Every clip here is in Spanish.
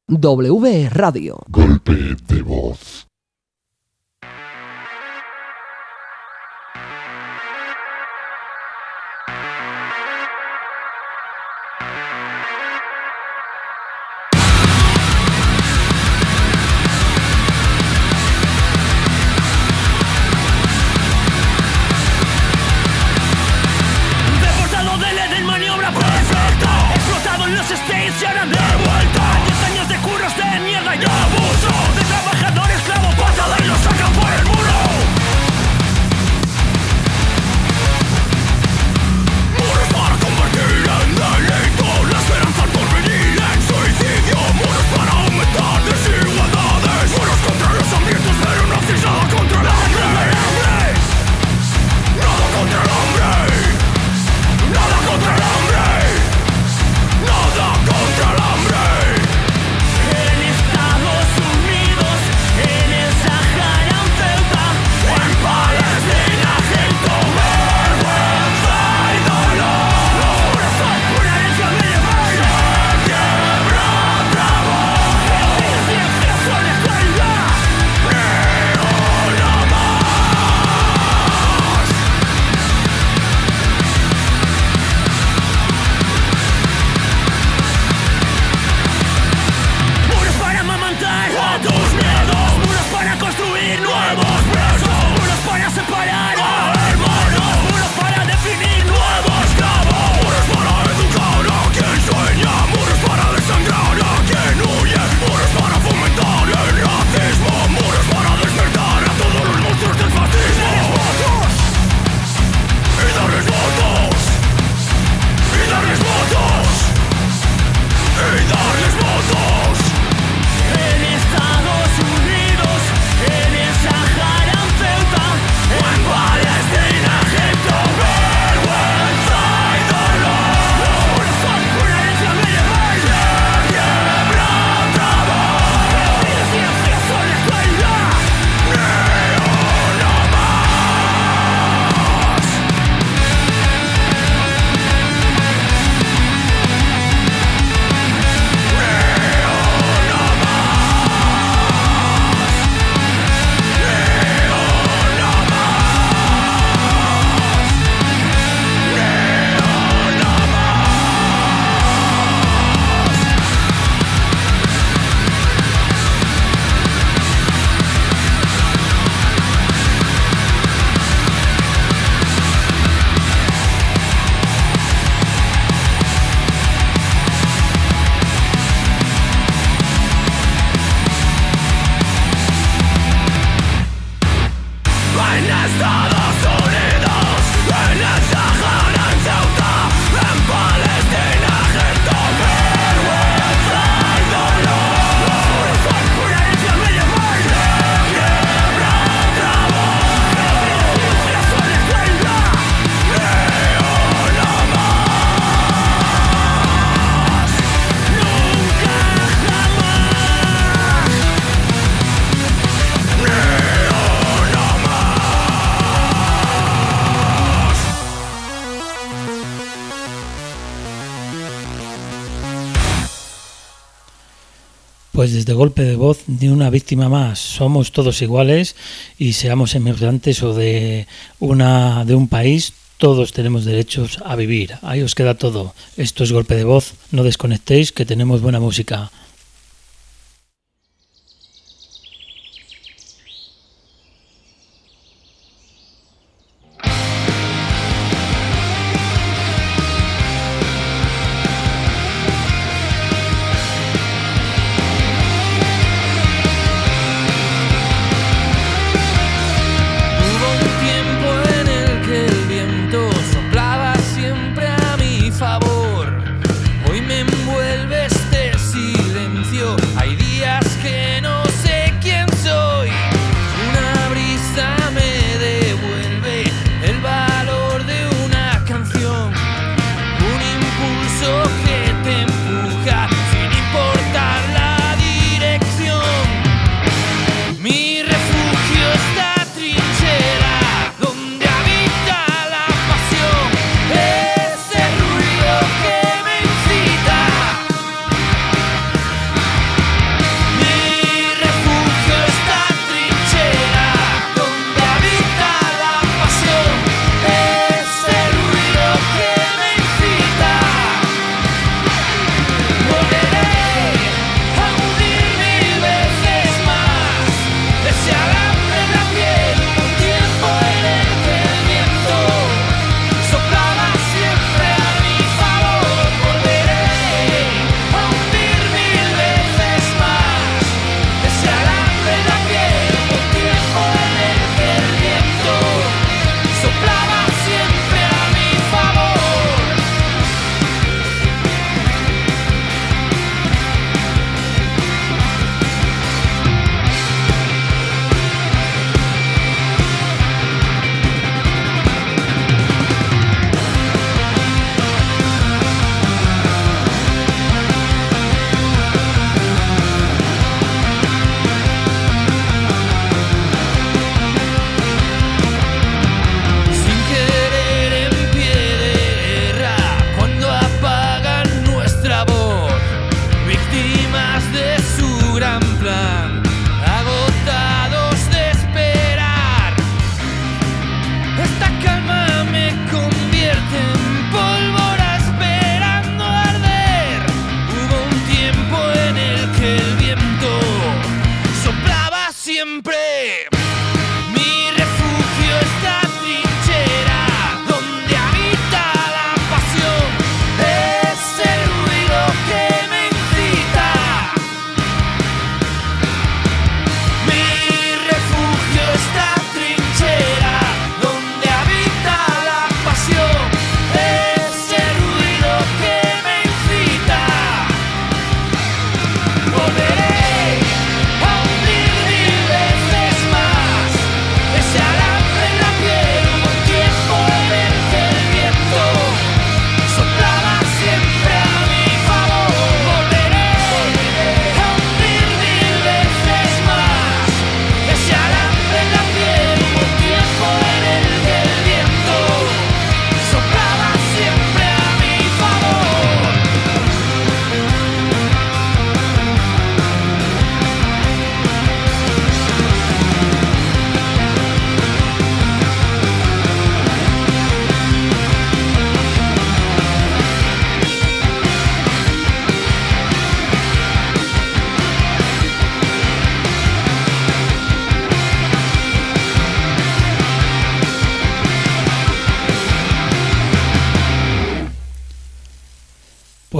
W Radio. Golpe de voz. Deportado del Eden, maniobra perfecta. Explotado en los States y ahora de vuelta. 10 años de curos de mierda y abuso. De trabajador esclavo, patada y lo sacan por el muro. Muros para convertir en delito la esperanza al porvenir en suicidio. Muros para aumentar desigualdades. Muros contra los hambrientos, pero no hacéis nada contra el hambre. Nada contra el hambre. Nada contra el hambre. Nada contra el hambre. En Estados Unidos, en el Sahara, en Ceuta, en Palestina, Egipto, vergüenza y dolor. Los muros son una herencia medieval. Se quiebra otra voz. El ciencia son la actualidad. Nada más. Muros para amamantar a tus miedos. Muros para construir nuevos presos. Muros para separar a hermanos. Muros para definir nuevos esclavos. Muros para educar a quien sueña. Muros para desangrar a quien huye. Muros para fomentar el racismo. Muros para despertar a todos los monstruos del fascismo. Y darles votos. Y darles votos. Y darles votos. En Estados Unidos, en el Sahara, en Ceuta, en Palestina, Egipto, vergüenza y dolor. Los muros son una herencia medieval. Se quiebra otra voz. El ciencia son la actualidad. Nada más. En Estados Unidos, en el Sahara, en Ceuta, en Palestina, Egipto, vergüenza y dolor. Los muros son una herencia medieval. Se quiebra otra voz. El ciencia son la actualidad. Nada más. Nunca jamás. Pues desde Golpe de Voz, ni una víctima más. Somos todos iguales y seamos emigrantes o de un país, todos tenemos derechos a vivir. Ahí os queda todo. Esto es Golpe de Voz. No desconectéis, que tenemos buena música. Hubo un tiempo en el que el viento soplaba siempre a mi favor. Hoy me envuelve este silencio.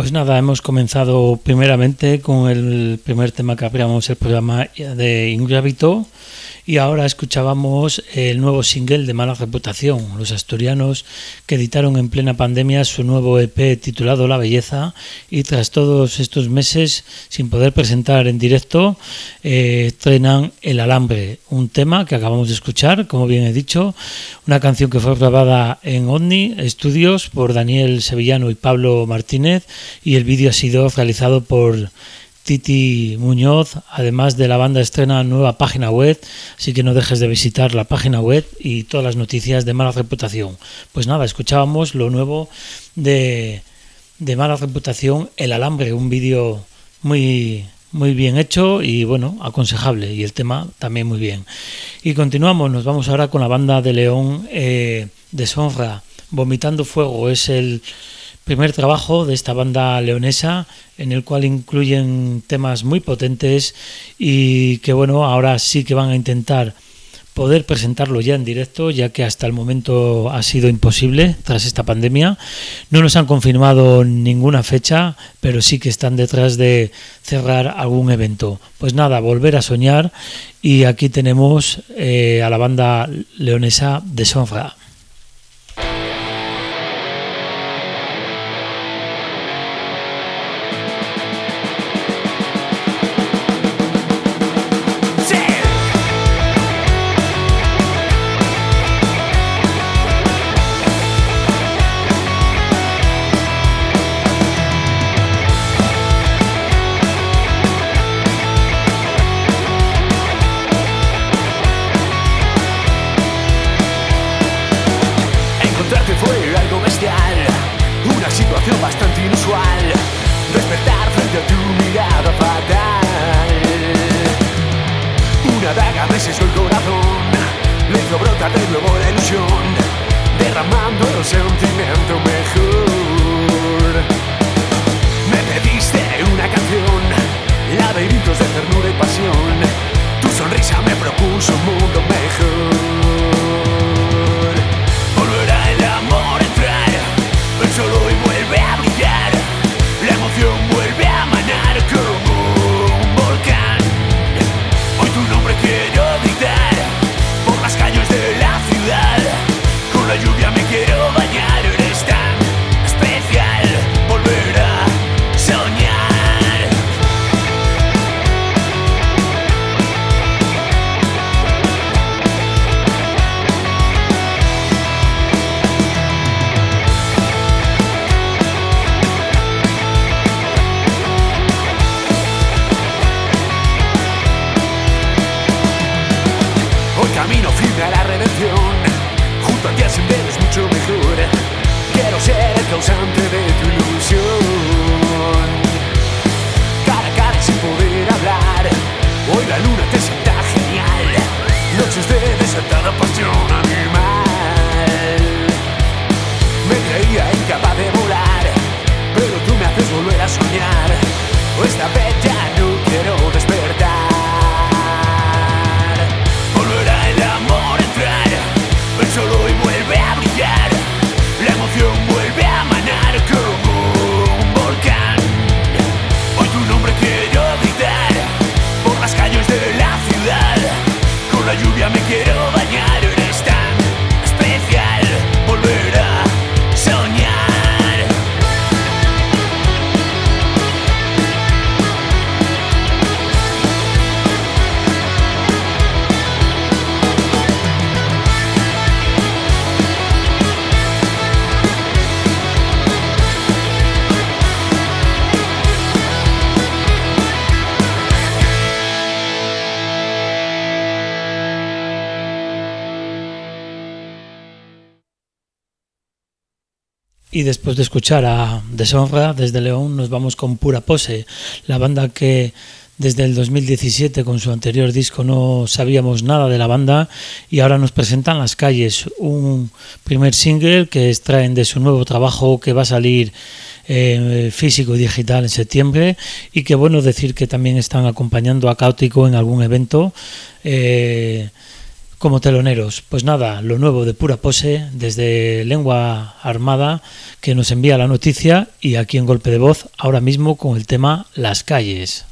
Pues nada, hemos comenzado primeramente con el primer tema que abríamos el programa de Ingravito y ahora escuchábamos el nuevo single de Mala Reputación, los asturianos que editaron en plena pandemia su nuevo EP titulado La Belleza y tras todos estos meses sin poder presentar en directo estrenan El Alambre, un tema que acabamos de escuchar, como bien he dicho, una canción que fue grabada en OVNI Studios por Daniel Sevillano y Pablo Martínez y el vídeo ha sido realizado por Titi Muñoz. Además de la banda estrena nueva página web, así que no dejes de visitar la página web y todas las noticias de Mala Reputación. Pues nada, escuchábamos lo nuevo de Mala Reputación, El Alambre, un vídeo muy bien hecho y bueno, aconsejable, y el tema también muy bien. Y continuamos, nos vamos ahora con la banda de León, Deshonra, Vomitando Fuego, es el primer trabajo de esta banda leonesa en el cual incluyen temas muy potentes y que bueno, ahora sí que van a intentar poder presentarlo ya en directo, ya que hasta el momento ha sido imposible tras esta pandemia. No nos han confirmado ninguna fecha, pero sí que están detrás de cerrar algún evento. Pues nada, volver a soñar, y aquí tenemos a la banda leonesa Deshonra. Y después de escuchar a Deshonra desde León, nos vamos con Pura Pose, la banda que desde el 2017 con su anterior disco no sabíamos nada de la banda y ahora nos presentan Las Calles, un primer single que extraen de su nuevo trabajo que va a salir físico y digital en septiembre, y que bueno decir que también están acompañando a Cáutico en algún evento como teloneros. Pues nada, lo nuevo de Pura Pose desde Lengua Armada, que nos envía la noticia, y aquí en Golpe de Voz ahora mismo con el tema Las Calles.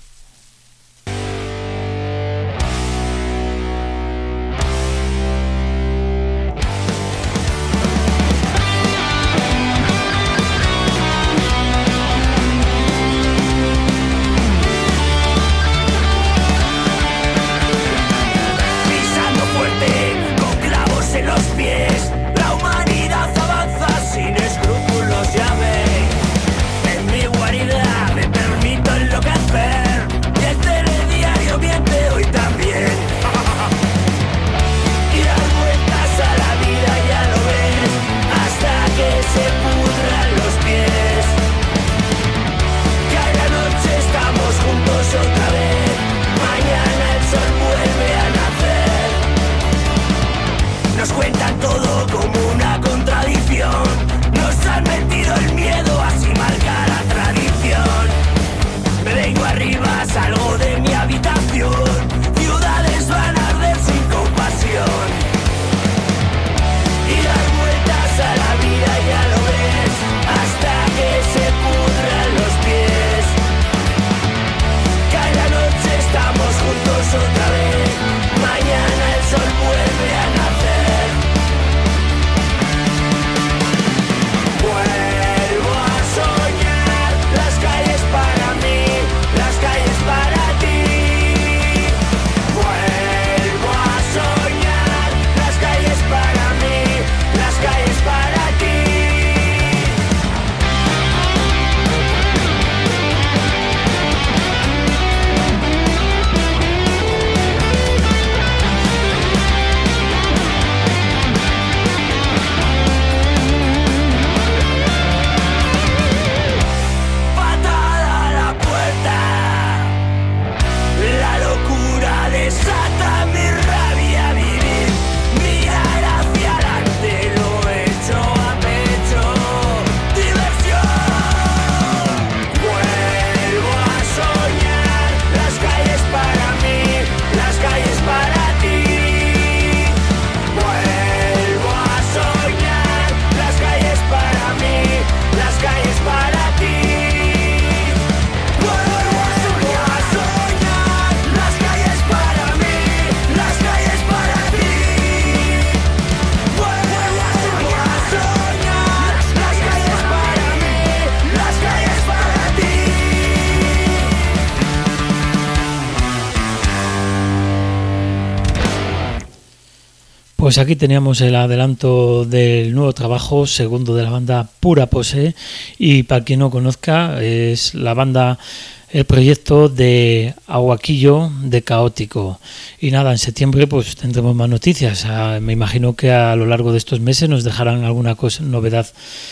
Pues aquí teníamos el adelanto del nuevo trabajo, segundo de la banda Pura Pose, y para quien no conozca, es la banda, el proyecto de Aguaquillo de Caótico. Y nada, en septiembre pues tendremos más noticias. Me imagino que a lo largo de estos meses nos dejarán alguna novedad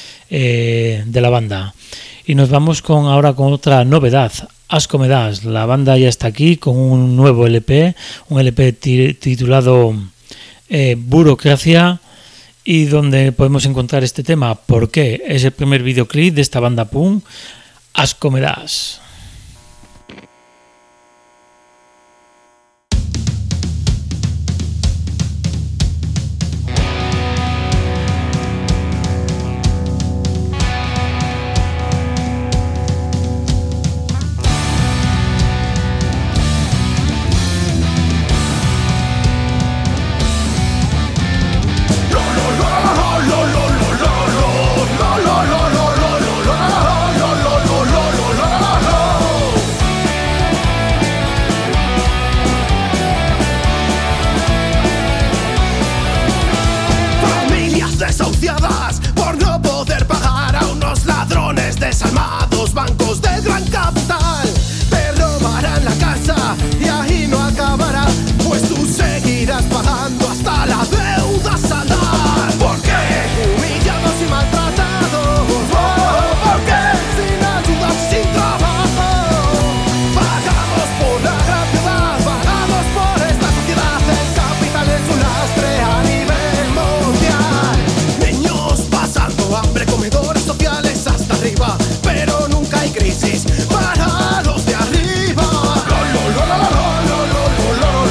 de la banda. Y nos vamos ahora con otra novedad. Asco me das, la banda ya está aquí con un nuevo LP, un LP titulado Burocracia, y donde podemos encontrar este tema. ¿Por qué? Es el primer videoclip de esta banda punk, Asco me das. Crisis para los de arriba.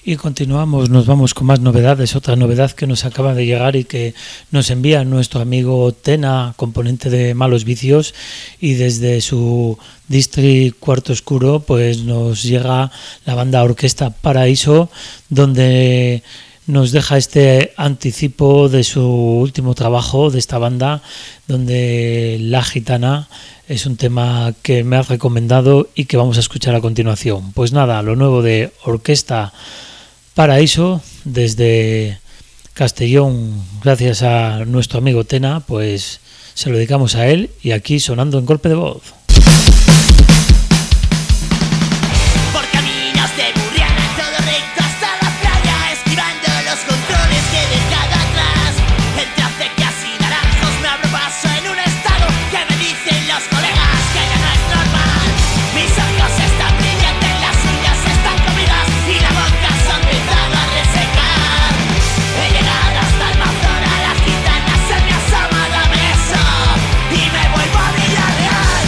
Y continuamos, nos vamos con más novedades. Otra novedad que nos acaba de llegar y que nos envía nuestro amigo Tena, componente de Malos Vicios, y desde su district Cuarto Oscuro pues nos llega la banda Orquesta Paraíso, donde nos deja este anticipo de su último trabajo de esta banda, donde La Gitana es un tema que me has recomendado y que vamos a escuchar a continuación. Pues nada, lo nuevo de Orquesta Paraíso desde Castellón, gracias a nuestro amigo Tena, pues se lo dedicamos a él y aquí sonando en Golpe de Voz. Por caminos de Burriana, todo recto hasta la playa, esquivando los controles que he dejado atrás. Entre acequias y naranjos me abro paso en un estado que me dicen los colegas que ya no es normal. Mis ojos están brillantes, las uñas están comidas y la boca se ha empezado a resecar. He llegado hasta el Mazora, la gitana se me asoma, dame eso y me vuelvo a Villarreal.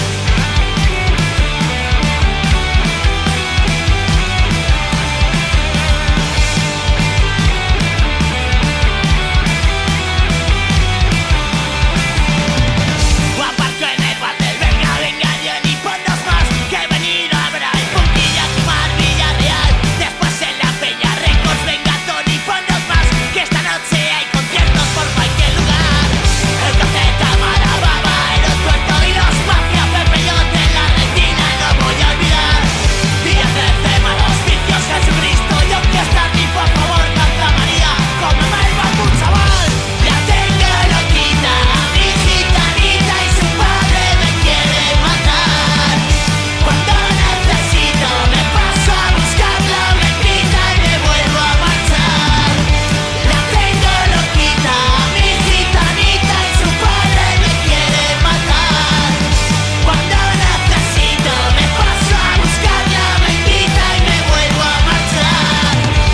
O aparco en el bar del venga, venga, yo ni ponnos más, que he venido a ver al Puntilla a tomar Villarreal. Después en la Peña Records, venga Tony, ponnos más, que esta noche hay conciertos por cualquier lugar. El Caceta, Marababa, el Tuerto y los Mafia, Pepeyote en la retina, no voy a olvidar. Día 13, Malos Vicios, Jesucristo, y aunque está ni por favor, canta María, como me va un chaval. La tengo loquita, mi gitanita y su padre me quiere matar. Cuando necesito me paso a buscarla, me grita y me vuelvo a marchar. La tengo loquita, mi gitanita y su padre me quiere matar. Cuando necesito me paso a buscarla, me grita y me vuelvo a marchar.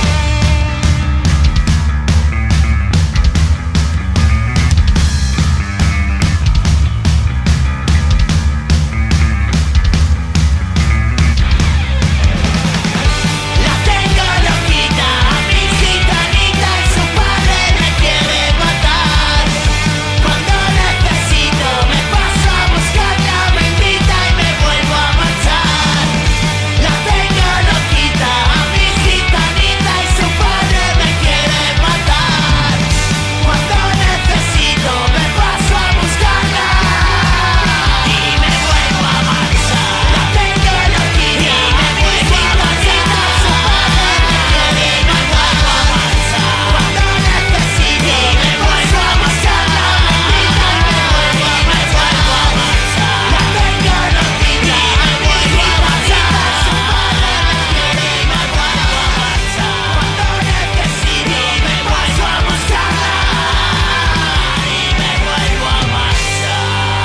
La tengo loquita, mi gitanita y su padre me quiere matar. Cuando necesito me paso a buscarla, me invita y me vuelvo a marchar. La tengo loquita, mi gitanita y su padre me quiere matar. Cuando necesito me paso a buscarla y me vuelvo a marchar. La tengo loquita, mi gitanita y su padre me quiere matar. Cuando necesito me vuelvo a marcharla, me invita y me vuelvo a marchar. La tengo loquita, mi gitanita y su padre me quiere matar. Cuando necesito me paso a buscarla y me vuelvo a marchar.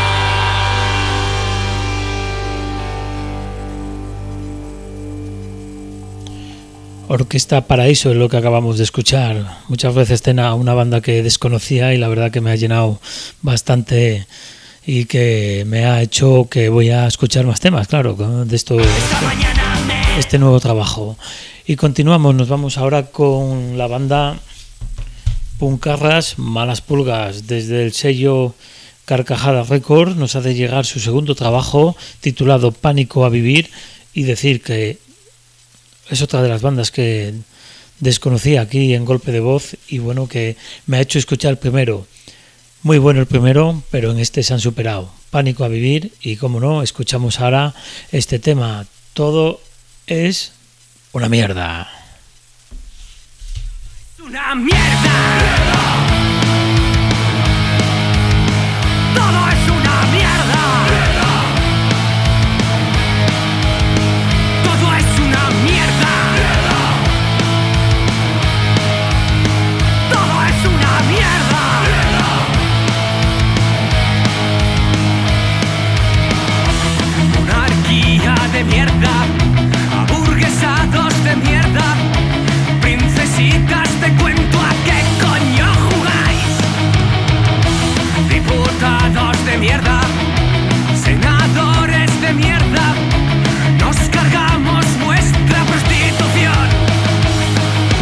Orquesta Paraíso es lo que acabamos de escuchar. Muchas veces Tena, una banda que desconocía y la verdad que me ha llenado bastante y que me ha hecho que voy a escuchar más temas, claro, de esto, este nuevo trabajo. Y continuamos, nos vamos ahora con la banda Puncarras Malas Pulgas. Desde el sello Carcajada Records nos hace llegar su segundo trabajo titulado Pánico a Vivir, y decir que es otra de las bandas que desconocía aquí en Golpe de Voz y bueno, que me ha hecho escuchar el primero. Muy bueno el primero, pero en este se han superado. Pánico a Vivir, y como no, escuchamos ahora este tema. Todo es una mierda. Una mierda. Todo es una mierda. Todo es una mierda. Todo es una mierda. Monarquía de mierda, aburguesados de mierda, princesitas de cuento, ¿a qué coño jugáis? Diputados de mierda, senadores de mierda, nos cargamos nuestra prostitución.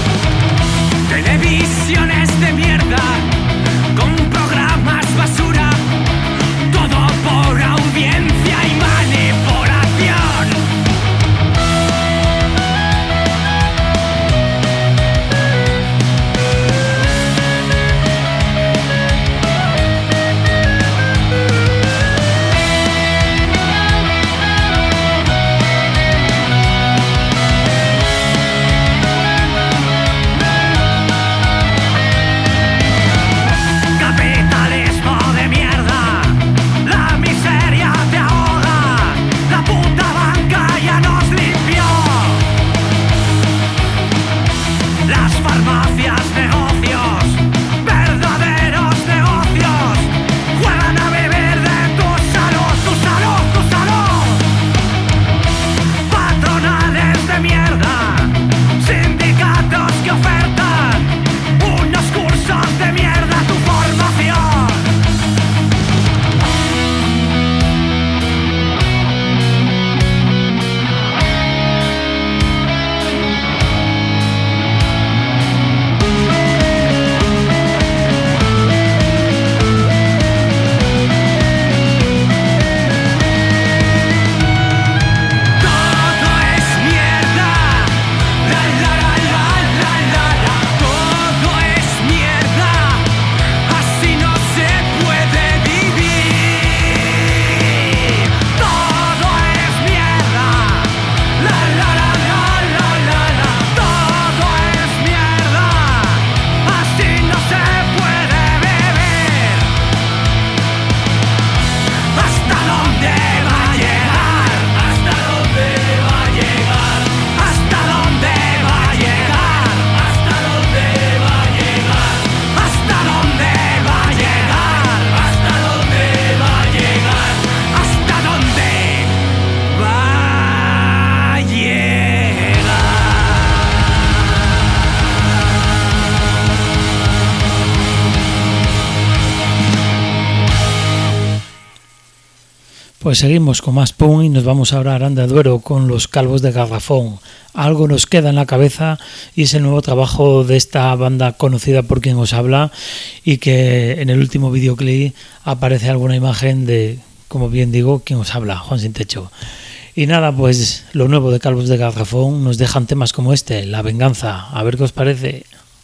Pues seguimos con más punk y nos vamos ahora a Aranda de Duero con Los Calvos de Garrafón. Algo nos queda en la cabeza y es el nuevo trabajo de esta banda conocida por quien os habla y que en el último videoclip aparece alguna imagen de, como bien digo, quien os habla, Juan Sin Techo. Y nada, pues lo nuevo de Calvos de Garrafón nos dejan temas como este, La Venganza. A ver qué os parece.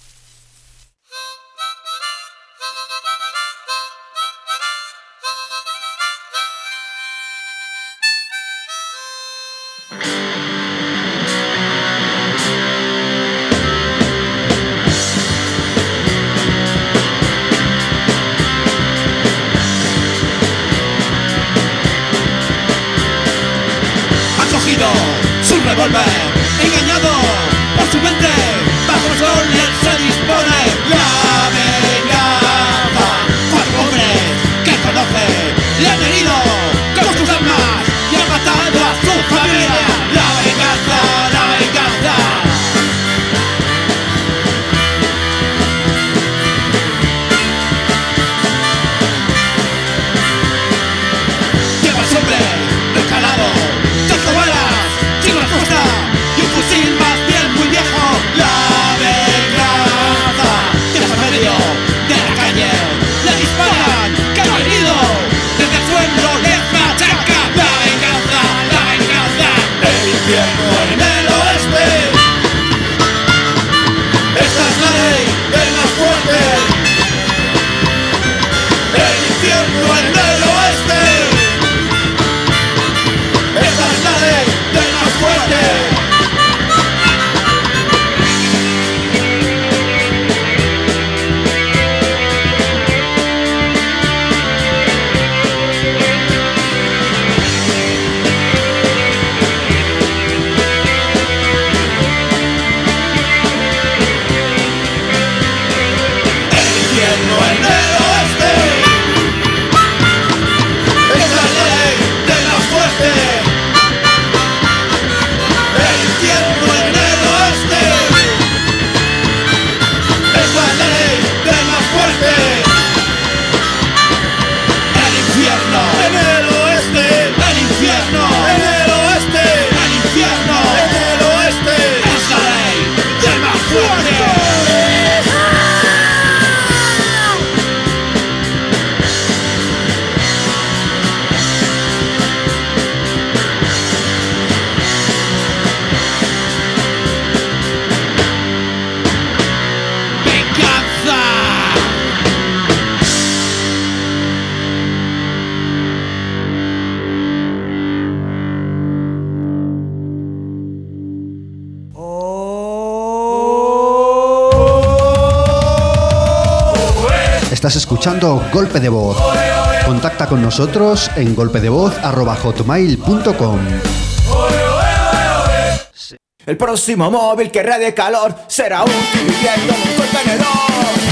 Su revólver, engañado por su mente, bajo el sol y él se dispone. La venganza, 4 hombres que conoce, le han herido con sus armas y han matado a su familia. La venganza, la venganza. Lleva el hombre recalado, 5 balas sin respuesta y un fusil más bien muy viejo. La venganza, tras el medio de la calle le disparan, que no ha herido, desde el suelo les machaca. La venganza, la venganza. El infierno en el oeste, esta es la ley del más fuerte. El infierno en el oeste, esta es la ley del más fuerte. El infierno en el oeste, esta es la ley del más fuerte. El infierno en el oeste, esta es la ley del más fuerte. El infierno en el oeste, el infierno en el oeste, el infierno en el oeste, es la ley del más fuerte. Venganza. Estás escuchando Golpe de Voz. Contacta con nosotros en golpedevoz@hotmail.com. El próximo móvil que radie calor será útil viviendo en un contenedor.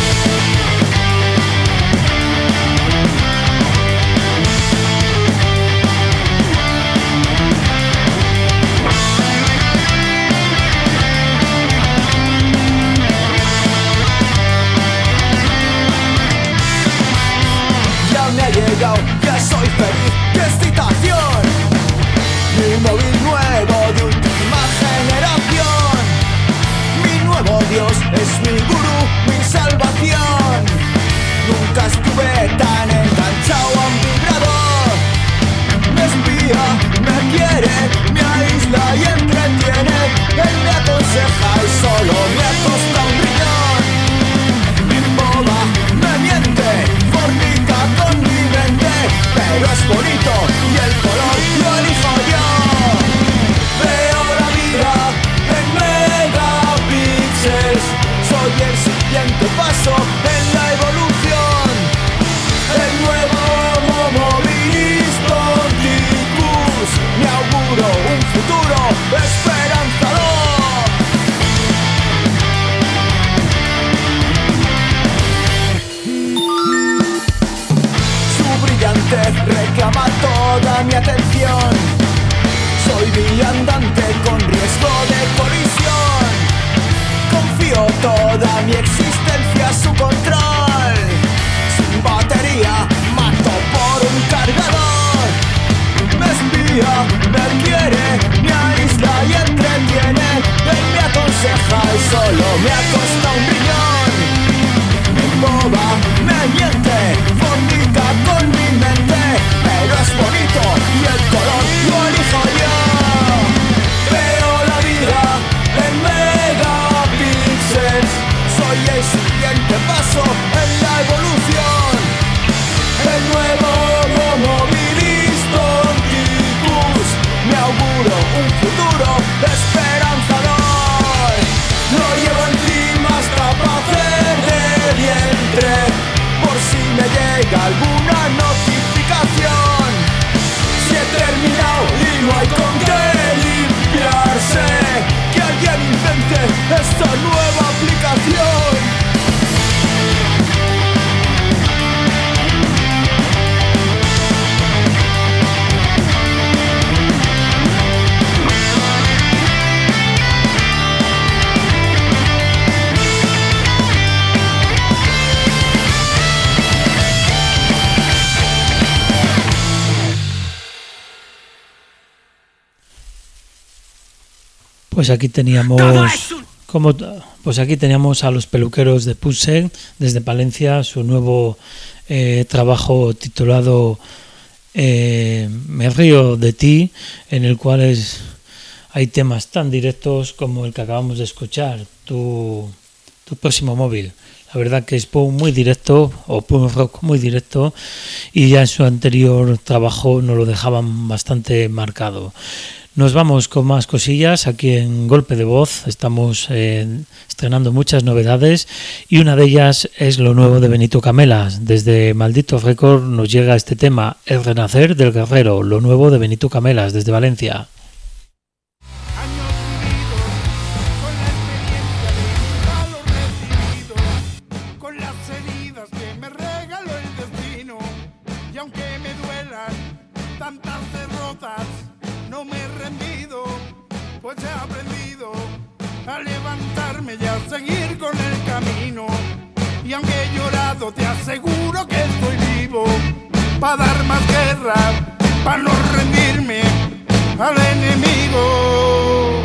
Ya me ha llegado, ya soy feliz, qué excitación. Mi móvil nuevo de última generación. Mi nuevo Dios es mi gurú, mi salvación. Nunca estuve tan enganchado a un vibrador. Me espía, me quiere, me aísla y entretiene. Él me aconseja y solo me acosta un riñón. Me emboba, me miente, fornica con mi mente. Pero es bonito y el color lo elijo yo. Veo la vida en megapíxeles. Soy el siguiente paso en la evolución. El nuevo Homo mobilis Ponticus. Me auguro un futuro esperanzador. Su brillantez reclama toda mi atención. Soy viandante con riesgo de colisión. Confío toda mi existencia a su control. Sin batería mato por un cargador. una notificación. Si he terminado y no hay con qué limpiarse, que alguien invente esta nueva aplicación. Pues aquí teníamos pues aquí teníamos a los peluqueros de Pusseg desde Palencia, su nuevo trabajo titulado Me río de ti, en el cual hay temas tan directos como el que acabamos de escuchar, tu próximo móvil. La verdad que es punk muy directo, o punk rock muy directo, y ya en su anterior trabajo nos lo dejaban bastante marcado. Nos vamos con más cosillas aquí en Golpe de Voz. Estamos estrenando muchas novedades y una de ellas es lo nuevo de Benito Camelas. Desde Maldito Record nos llega este tema, El Renacer del Guerrero, lo nuevo de Benito Camelas desde Valencia. He aprendido a levantarme y a seguir con el camino. Y aunque he llorado, te aseguro que estoy vivo para dar más guerra, para no rendirme al enemigo.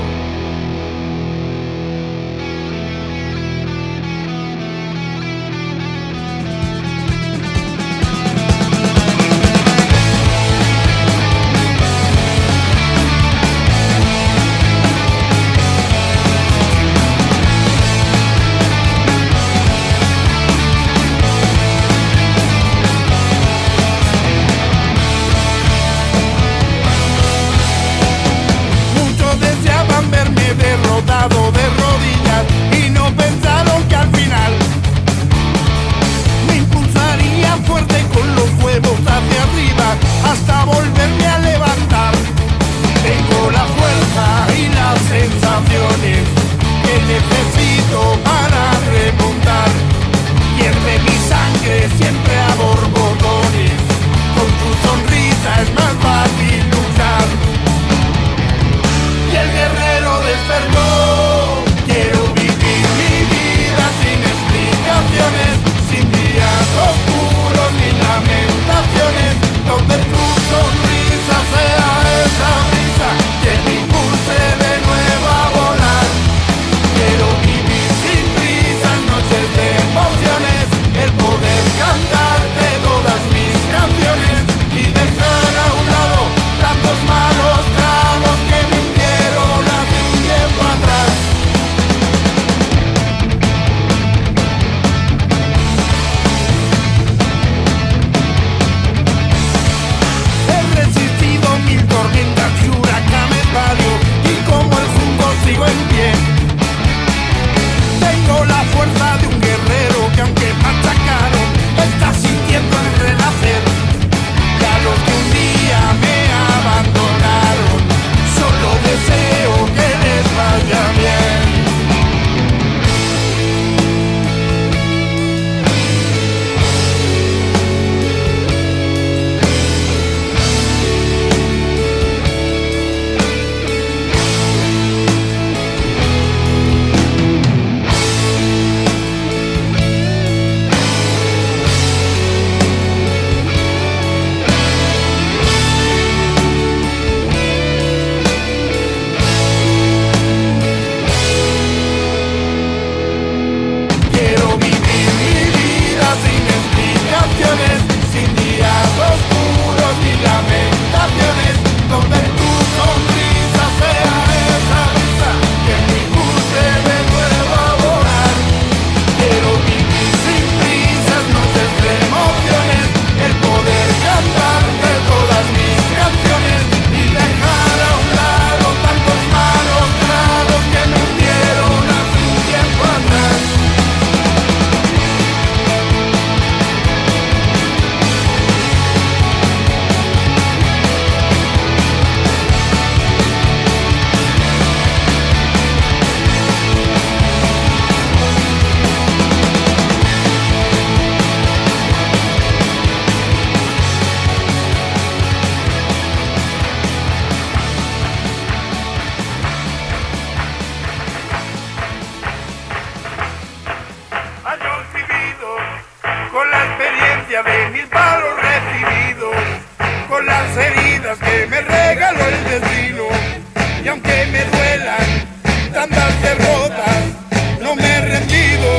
palabras que me regaló el destino. Y aunque me duelan tantas derrotas, no me he rendido.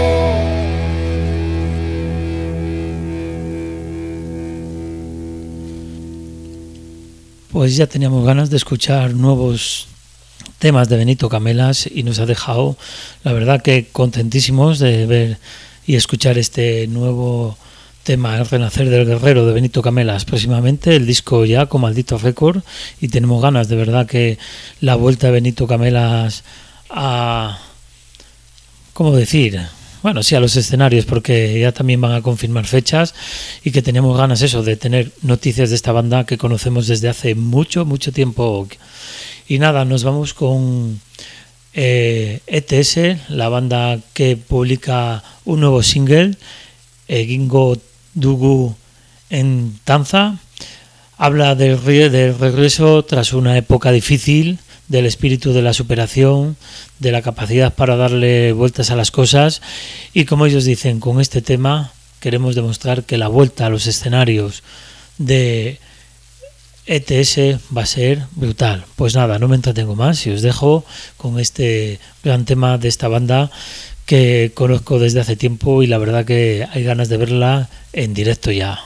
Pues ya teníamos ganas de escuchar nuevos temas de Benito Camelas y nos ha dejado, la verdad que contentísimos de ver y escuchar este nuevo tema, El Renacer del Guerrero de Benito Camelas. Próximamente el disco ya con Maldito Record y tenemos ganas, de verdad que la vuelta de Benito Camelas a, ¿cómo decir?, bueno, sí, a los escenarios, porque ya también van a confirmar fechas y que tenemos ganas eso de tener noticias de esta banda que conocemos desde hace mucho tiempo. Y nada, nos vamos con ETS, la banda que publica un nuevo single, Egingo Dugu en Tanza. Habla del regreso tras una época difícil, del espíritu de la superación, de la capacidad para darle vueltas a las cosas y, como ellos dicen, con este tema queremos demostrar que la vuelta a los escenarios de ETS va a ser brutal. Pues nada, no me entretengo más y os dejo con este gran tema de esta banda que conozco desde hace tiempo y la verdad que hay ganas de verla en directo ya.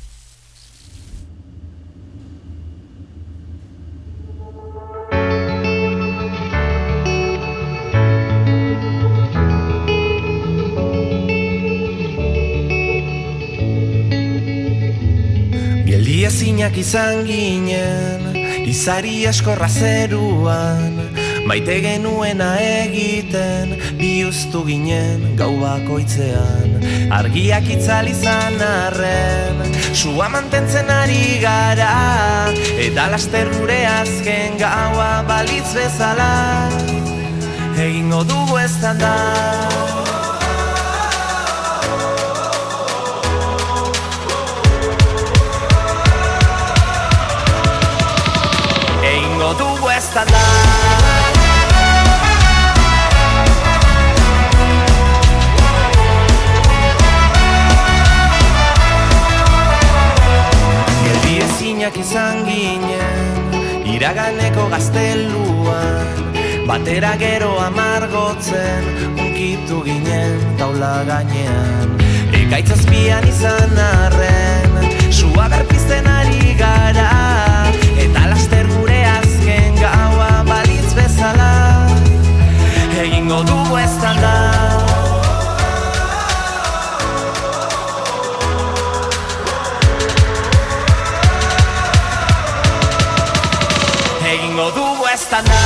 Ezinak izan ginen, izari eskorra zeruan, maite genuena egiten, bihuztu ginen gau bakoitzean. Argiak itzal izan arren, sua mantentzen ari gara, eta laster gure azken gaua balitz bezala, egingo dugu eztanda. Dugu eztanda. Geldi ezinak izan ginen, iraganeko gazteluan, batera gero amargotzen, unkitu ginen taula gainean. Ekaitz azpian izan arren, sua berpizten ari gara, eta laster gure azken gaua balitz bezala, egingo dugu eztanda. Egingo dugu eztanda.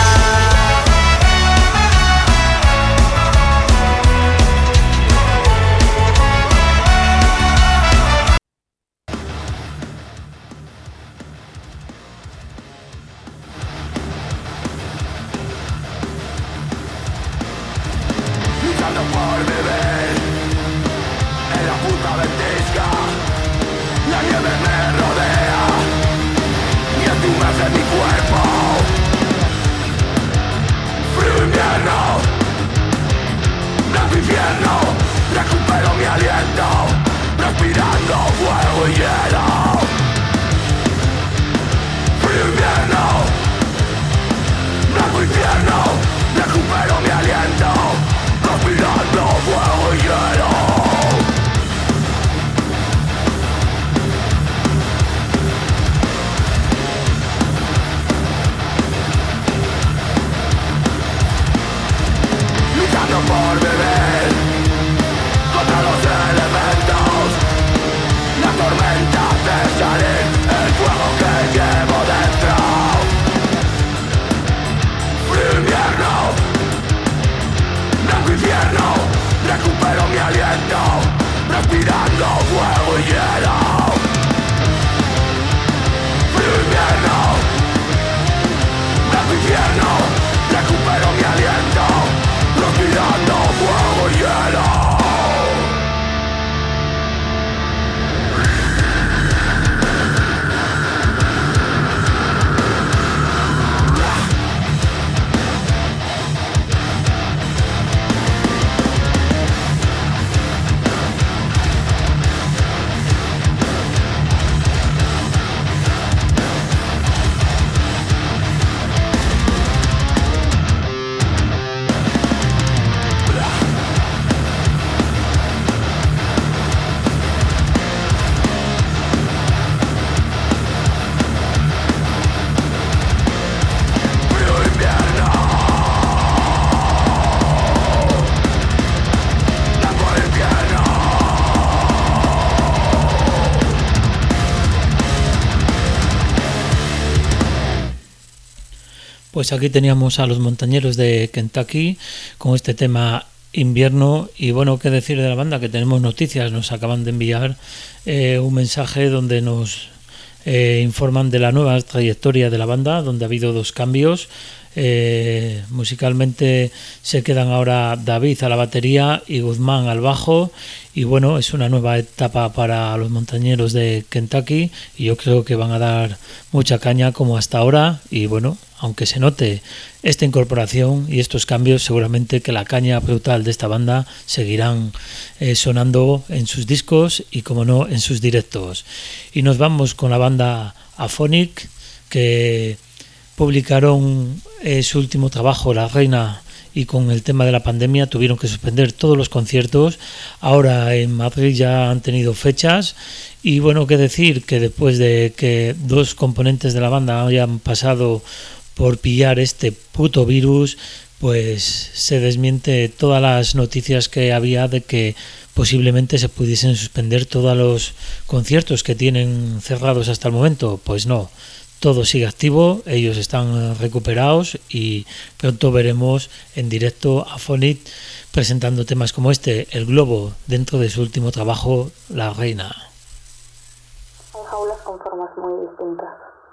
Pues aquí teníamos a los montañeros de Kentucky con este tema Invierno. Y bueno, qué decir de la banda, que tenemos noticias. Nos acaban de enviar un mensaje donde nos informan de la nueva trayectoria de la banda, donde ha habido 2 cambios. Musicalmente se quedan ahora David a la batería y Guzmán al bajo, y bueno, es una nueva etapa para los montañeros de Kentucky y yo creo que van a dar mucha caña como hasta ahora. Y bueno, aunque se note esta incorporación y estos cambios, seguramente que la caña brutal de esta banda seguirán sonando en sus discos y como no en sus directos. Y nos vamos con la banda Aphonic, que publicaron su último trabajo, La Reina, y con el tema de la pandemia tuvieron que suspender todos los conciertos. Ahora en Madrid ya han tenido fechas y bueno, qué decir, que después de que 2 componentes de la banda hayan pasado por pillar este puto virus, pues se desmiente todas las noticias que había de que posiblemente se pudiesen suspender todos los conciertos que tienen cerrados hasta el momento. Pues no, todo sigue activo, ellos están recuperados y pronto veremos en directo a Aphonic presentando temas como este, El Globo, dentro de su último trabajo, La Reina. Hay jaulas con formas muy distintas.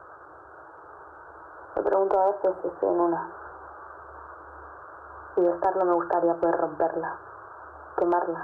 Me pregunto a veces si estoy en una. Y de estarlo me gustaría poder romperla, quemarla.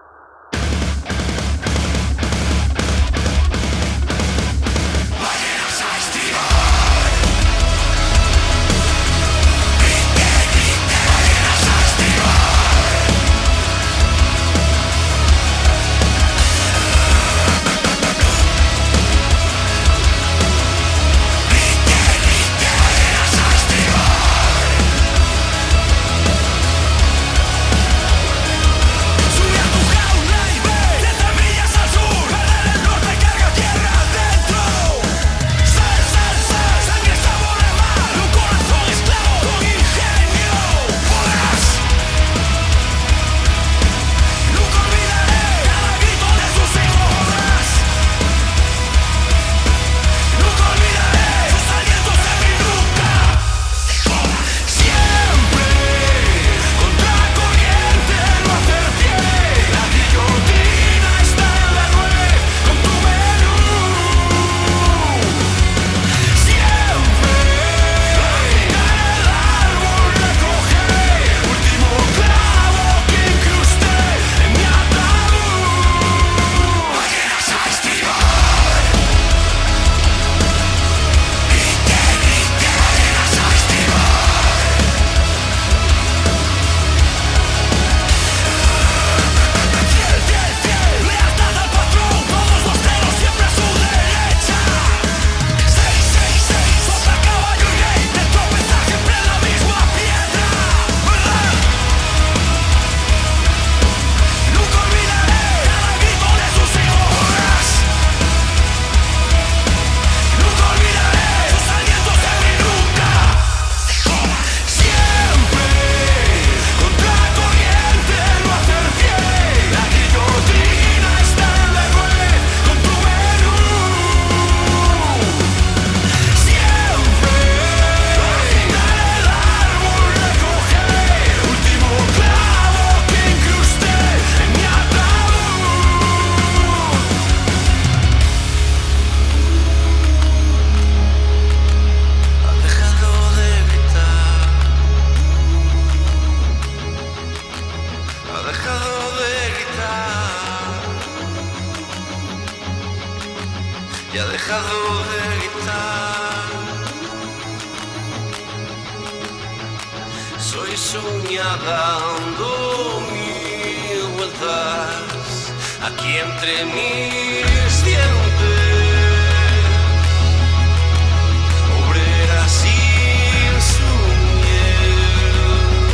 y ha dejado de gritar. Soy soñada dando mil vueltas aquí entre mis dientes, obrera sin su miel.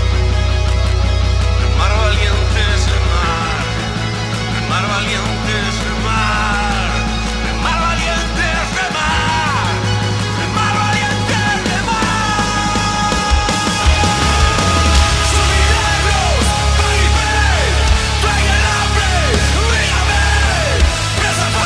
El mar valiente es el mar, el mar valiente es el mar, el mar valiente es el mar, el mar valiente es el mar. Son milagros, Paripé, traigan hambre, dígame, presa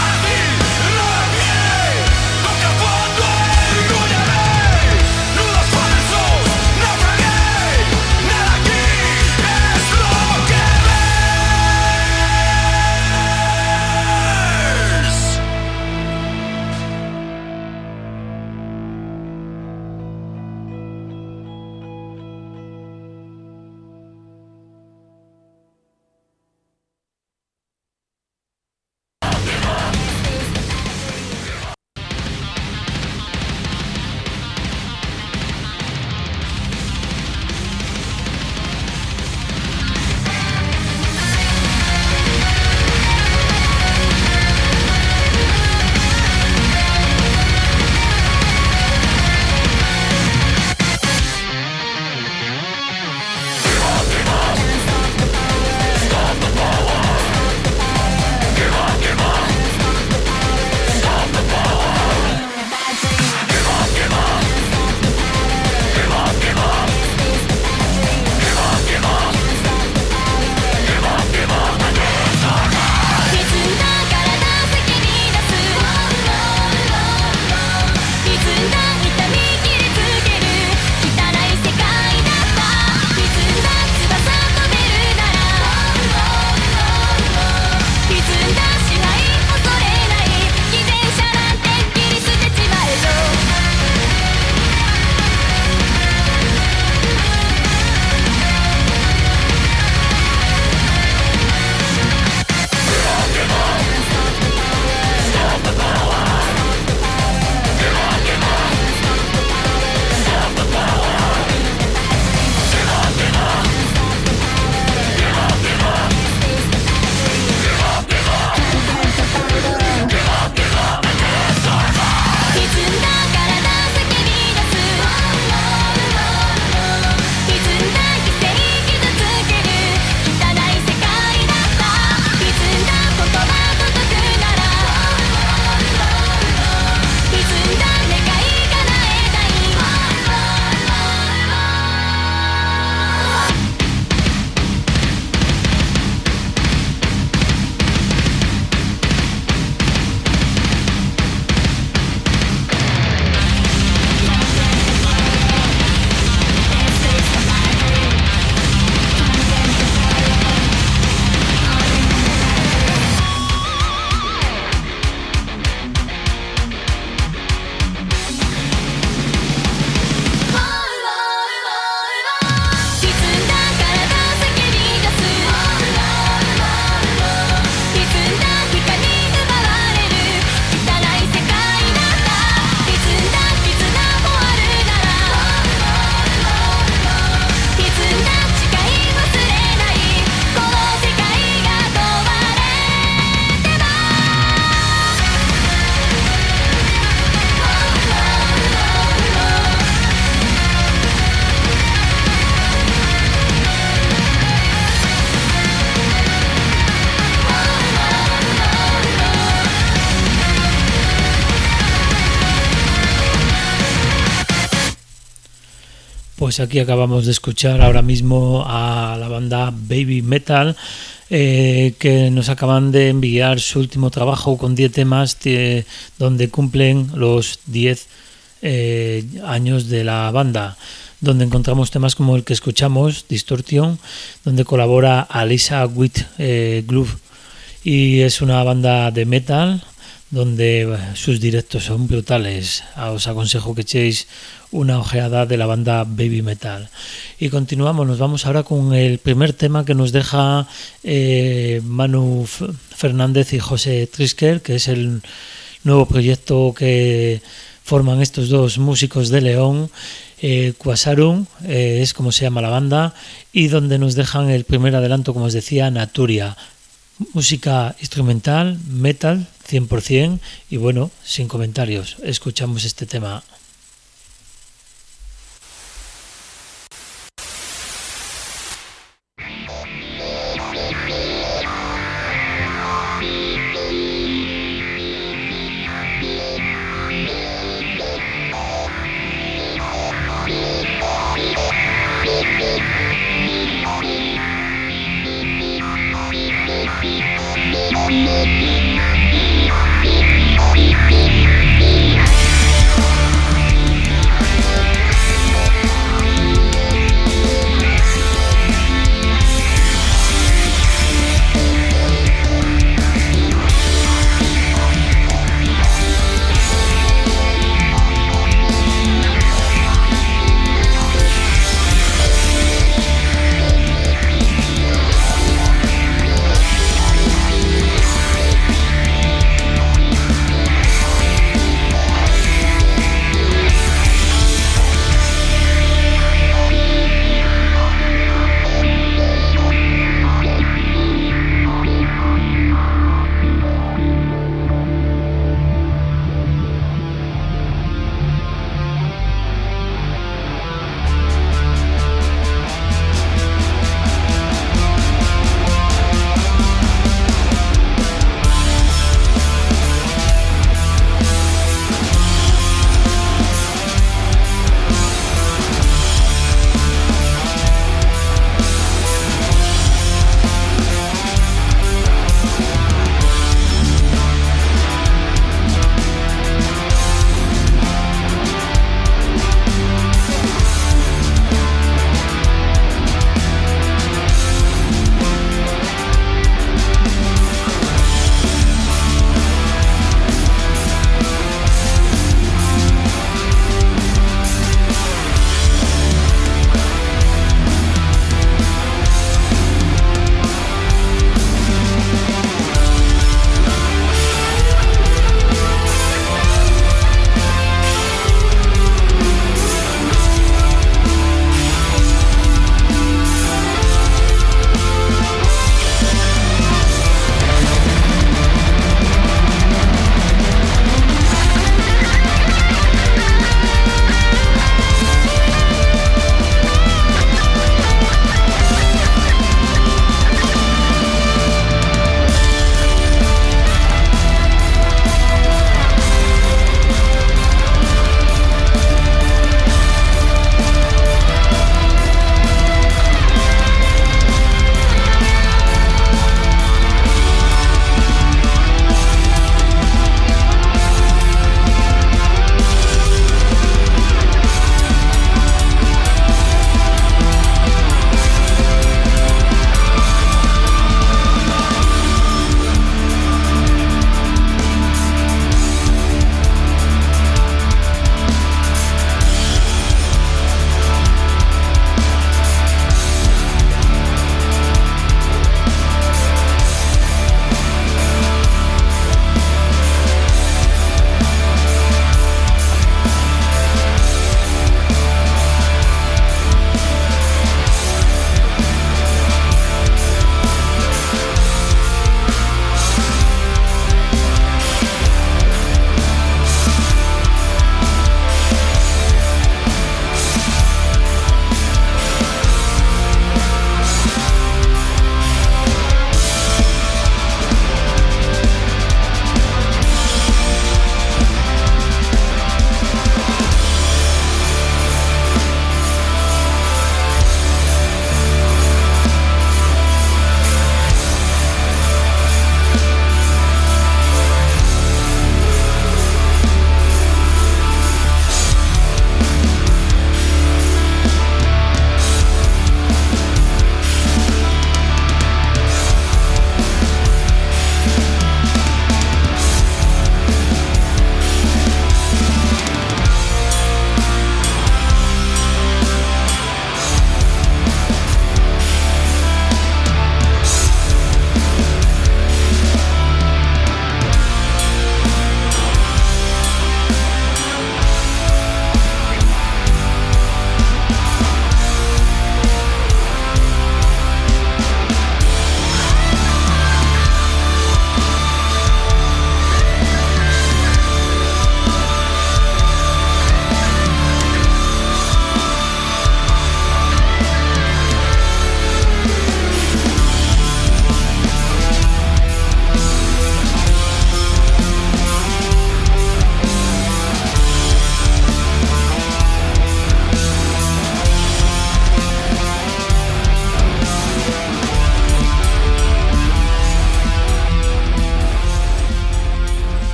Pues aquí acabamos de escuchar ahora mismo a la banda Baby Metal, que nos acaban de enviar su último trabajo con 10 temas, donde cumplen los 10 años de la banda, donde encontramos temas como el que escuchamos, Distortion, donde colabora Alisa Whitglove, y es una banda de metal donde sus directos son brutales. Os aconsejo que echéis una ojeada de la banda Baby Metal. Y continuamos, nos vamos ahora con el primer tema que nos deja Manu Fernández y José Trisker, que es el nuevo proyecto que forman estos dos músicos de León. Quasarum es como se llama la banda, y donde nos dejan el primer adelanto, como os decía, Naturia. Música instrumental, metal 100%, y bueno, sin comentarios, escuchamos este tema.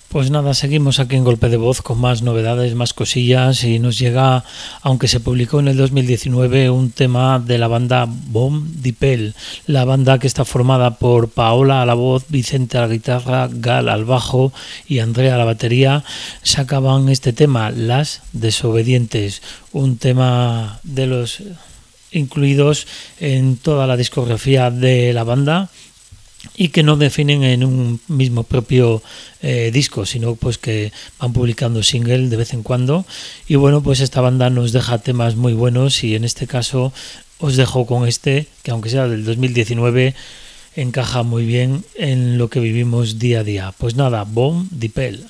Pues nada, seguimos aquí en Golpe de Voz con más novedades, más cosillas, y nos llega, aunque se publicó en el 2019, un tema de la banda Bom Dipel, la banda que está formada por Paola a la voz, Vicente a la guitarra, Gal al bajo y Andrea a la batería. Sacaban este tema, Las Desobedientes, un tema de los incluidos en toda la discografía de la banda, y que no definen en un mismo propio disco, sino pues que van publicando single de vez en cuando. Y bueno, pues esta banda nos deja temas muy buenos, y en este caso os dejo con este, que aunque sea del 2019, encaja muy bien en lo que vivimos día a día. Pues nada, Bom Dipel.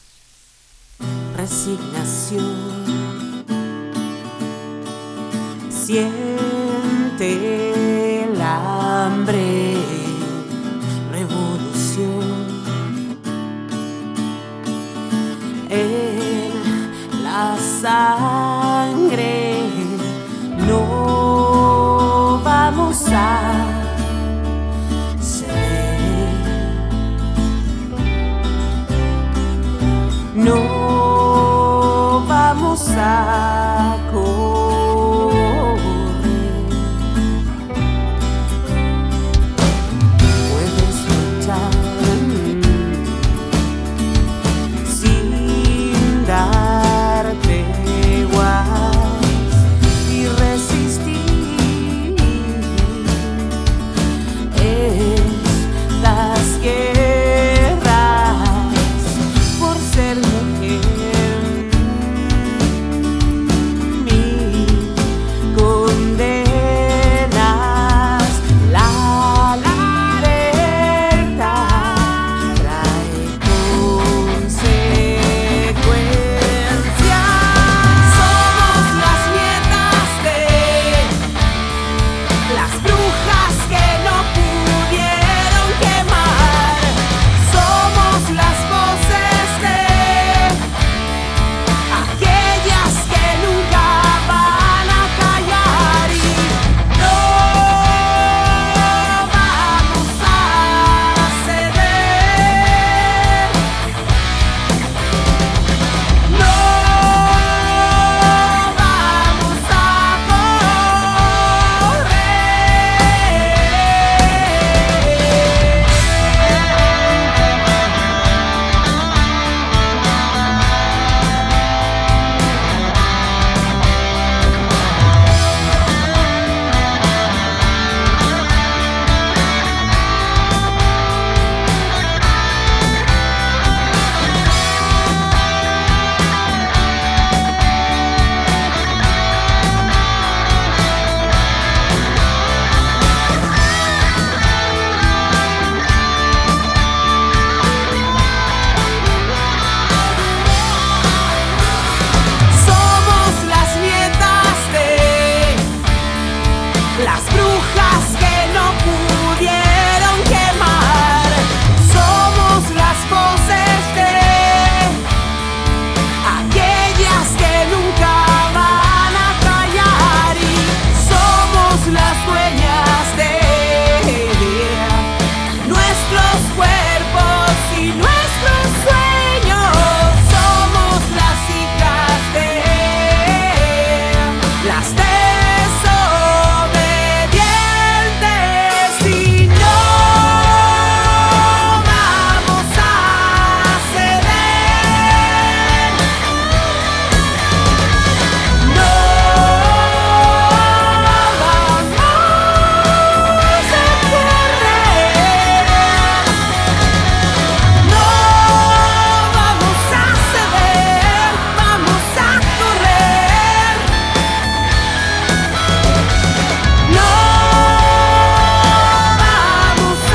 Resignación, siente el hambre, en la sangre no vamos a ceder, no vamos a correr. Puedes luchar darte igual y resistir estas guerras por ser mujer. Mi condenas, la alerta trae consecuencias. Somos las nietas de las brujas que no pudieron quemar. Somos las voces de aquellas que nunca van a callar, y no vamos a ceder, no vamos a Somos las nietas de las brujas que no pudieron quemar. Somos las voces de aquellas que nunca van a callar, y somos las dueñas de nuestros cuerpos y nuestros sueños. Somos las hijas de las desobedientes, y no vamos a ceder, no vamos a correr, no vamos a ceder, vamos a correr, no vamos a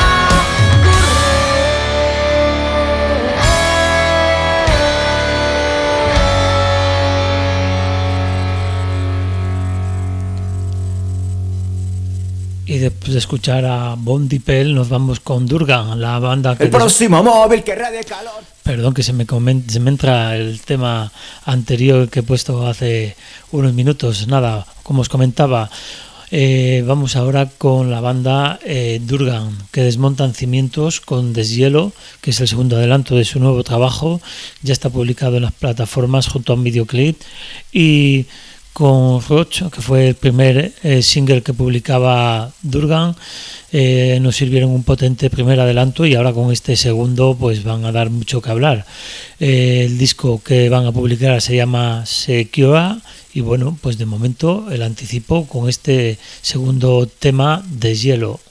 Y después de escuchar a Bom Dipel, nos vamos con Durga, la banda que... El próximo móvil que de calor. Perdón, que se me entra el tema anterior que he puesto hace unos minutos. Nada, como os comentaba, Vamos ahora con la banda Durgan, que desmontan cimientos con Deshielo, que es el segundo adelanto de su nuevo trabajo. Ya está publicado en las plataformas junto a un videoclip. Y con Roach, que fue el primer single que publicaba Durgan, nos sirvieron un potente primer adelanto, y ahora con este segundo pues van a dar mucho que hablar. El disco que van a publicar se llama Secure, y bueno, pues de momento el anticipo con este segundo tema, Deshielo.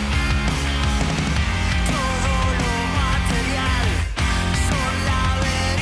Todo lo material son la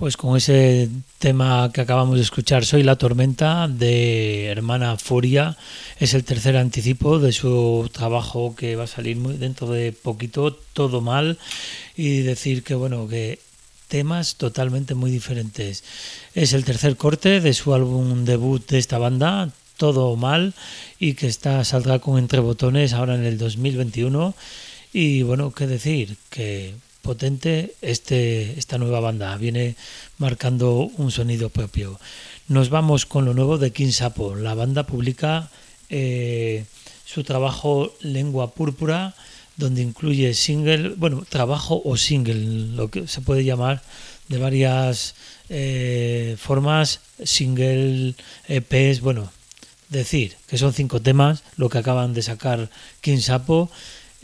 Pues con ese tema que acabamos de escuchar, Soy la tormenta, de Hermana Furia, es el tercer anticipo de su trabajo que va a salir dentro de poquito, Todo Mal, y decir que bueno, que temas totalmente muy diferentes. Es el tercer corte de su álbum debut de esta banda, Todo Mal, y que saldrá con Entre Botones ahora en el 2021. Y bueno, qué decir, que potente esta nueva banda, viene marcando un sonido propio. Nos vamos con lo nuevo de King Sapo. La banda publica su trabajo Lengua Púrpura, donde incluye single, bueno, trabajo o single, lo que se puede llamar de varias formas, single, EPs, bueno, decir que son 5 temas lo que acaban de sacar King Sapo.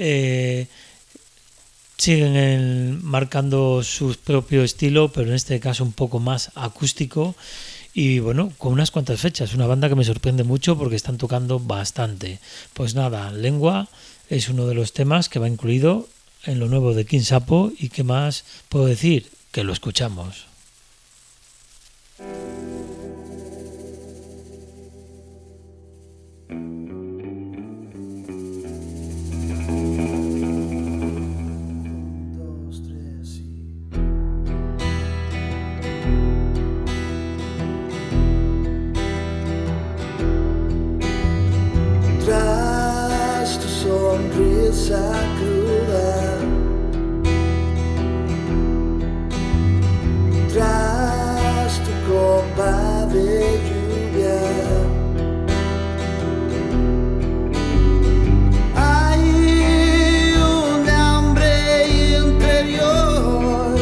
Siguen marcando su propio estilo, pero en este caso un poco más acústico y bueno, con unas cuantas fechas. Una banda que me sorprende mucho porque están tocando bastante. Pues nada, Lengua es uno de los temas que va incluido en lo nuevo de King Sapo. ¿Y qué más puedo decir? Que lo escuchamos. Tras tu sonrisa cruda, tras tu copa de lluvia, hay un hambre interior,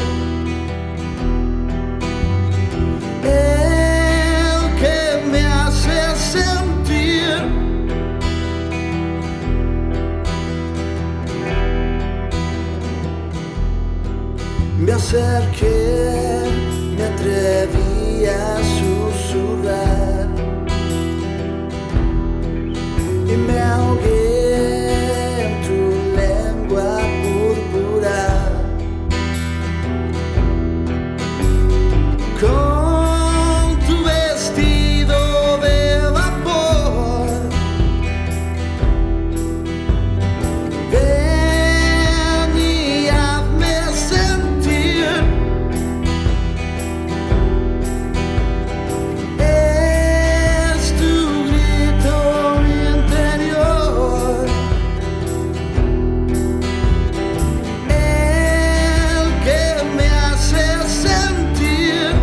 el que me hace sentir me acerqué, me atreví a susurrar y me ahogué en tu lengua púrpura. Con tu vestido de vapor, ven y hazme sentir tu grito interior, el que me hace sentir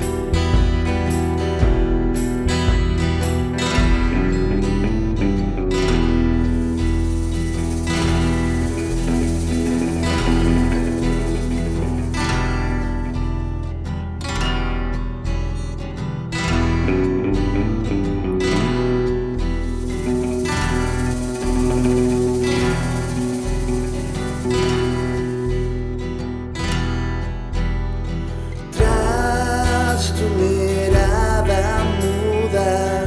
tras tu mirada muda,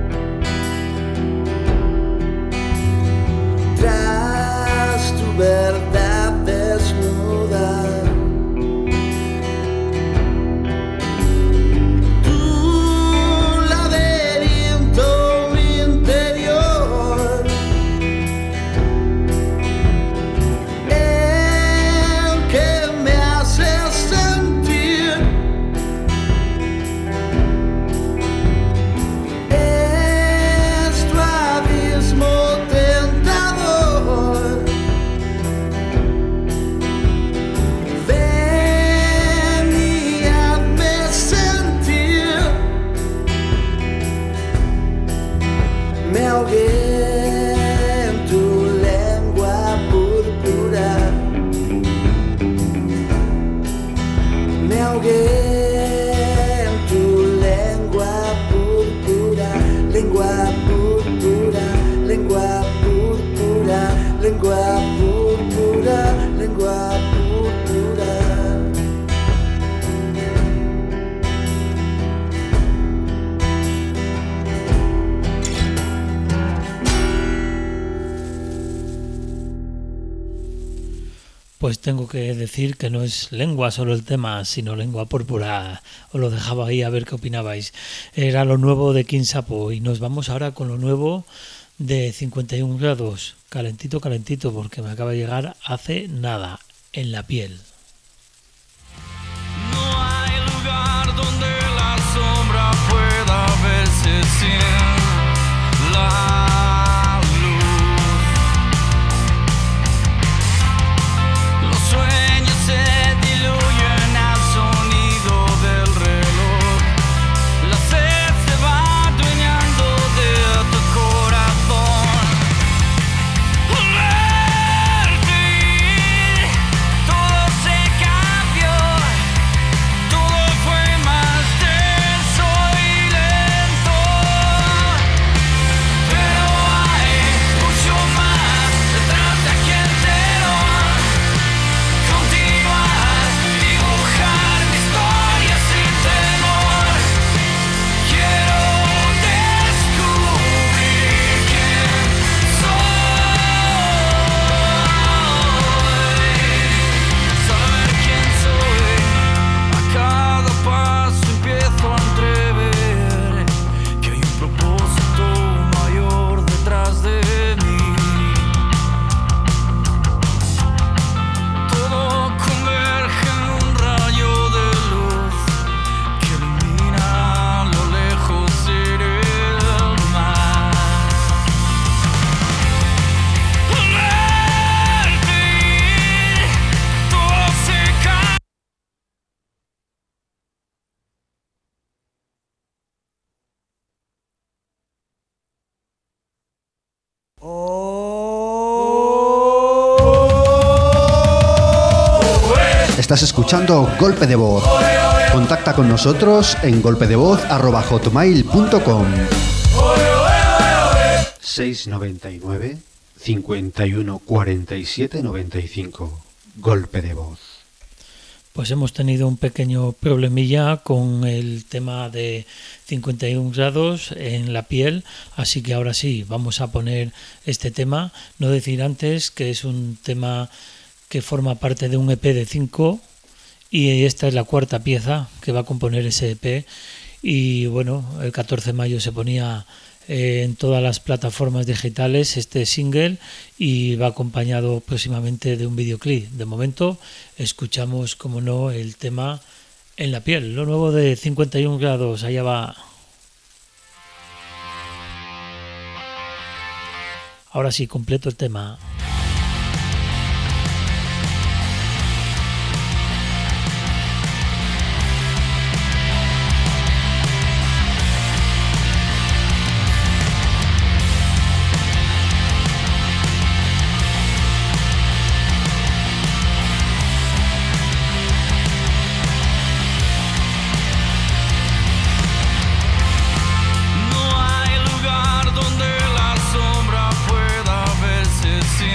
tras tu verdad desnuda, tu laberinto interior, el que me hace sentir es tu abismo tentador. Ven y hazme sentir, me ahogué en tu lengua púrpura, me ahogué en tu lengua púrpura, lengua púrpura, lengua púrpura, lengua púrpura, lengua púrpura. Pues tengo que decir que no es lengua solo el tema, sino lengua púrpura. Os lo dejaba ahí a ver qué opinabais. Era lo nuevo de King Sapo y nos vamos ahora con lo nuevo de 51 grados. Calentito, calentito, porque me acaba de llegar hace nada, En la piel. No hay lugar donde la sombra pueda verse sin la luz. Los sueños se diluyen al sonido del reloj. La sed se va adueñando de tu corazón. Verte ir, todo se cambió. Todo fue más denso y lento. Pero hay mucho más detrás de aquel telón. Continuar, dibujar mi historia sin temor. Quiero descubrir quién soy. Saber quién soy. A cada paso empiezo a entrever que hay un propósito mayor detrás de mí. Todo converge en un rayo de luz que ilumina a lo lejos en el mar. Verte ir, todo se cae. Estás escuchando Golpe de Voz. Contacta con nosotros en golpedevoz@hotmail.com. 699 51 47 95. Golpe de Voz. Pues hemos tenido un pequeño problemilla con el tema de 51 grados en la piel, así que ahora sí, vamos a poner este tema. No decir antes que es un tema que forma parte de un EP de 5 y esta es la cuarta pieza que va a componer ese EP. Y bueno, el 14 de mayo se ponía en todas las plataformas digitales este single y va acompañado próximamente de un videoclip. De momento escuchamos, como no, el tema En la piel, lo nuevo de 51 grados, allá va. Ahora sí, completo el tema. No hay lugar donde la sombra pueda verse sin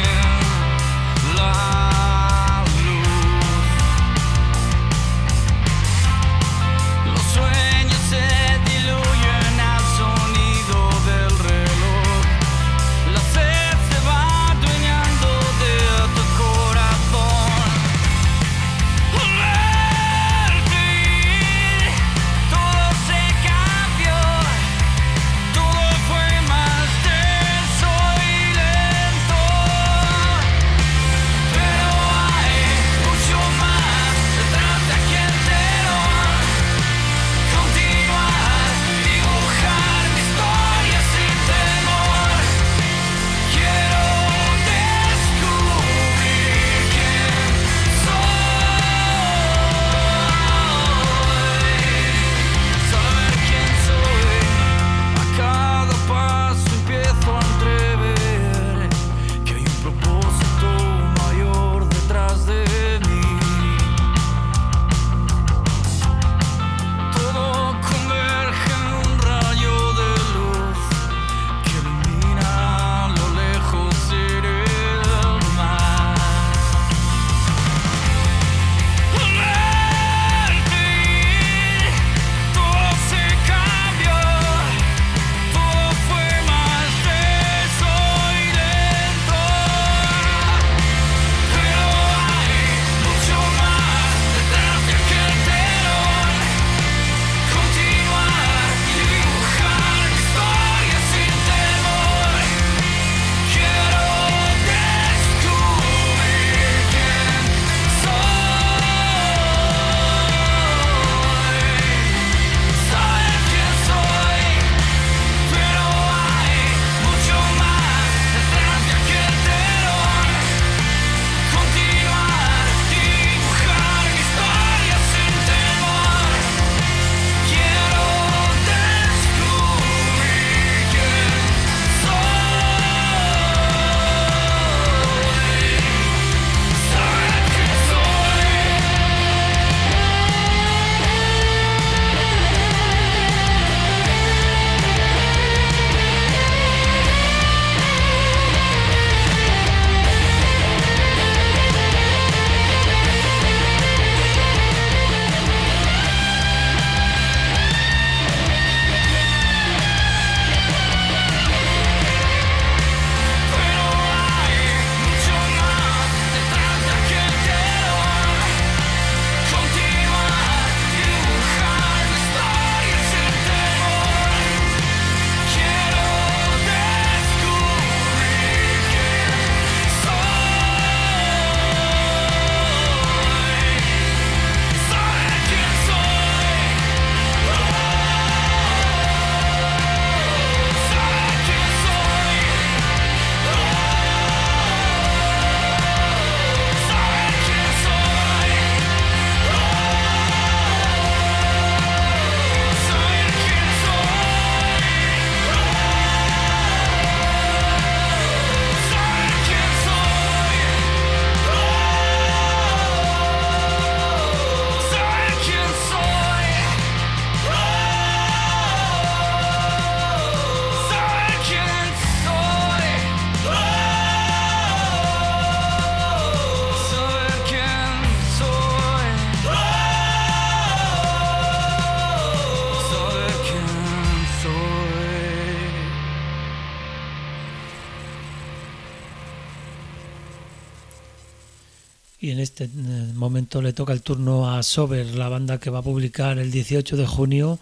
y en este momento le toca el turno a Sober, la banda que va a publicar el 18 de junio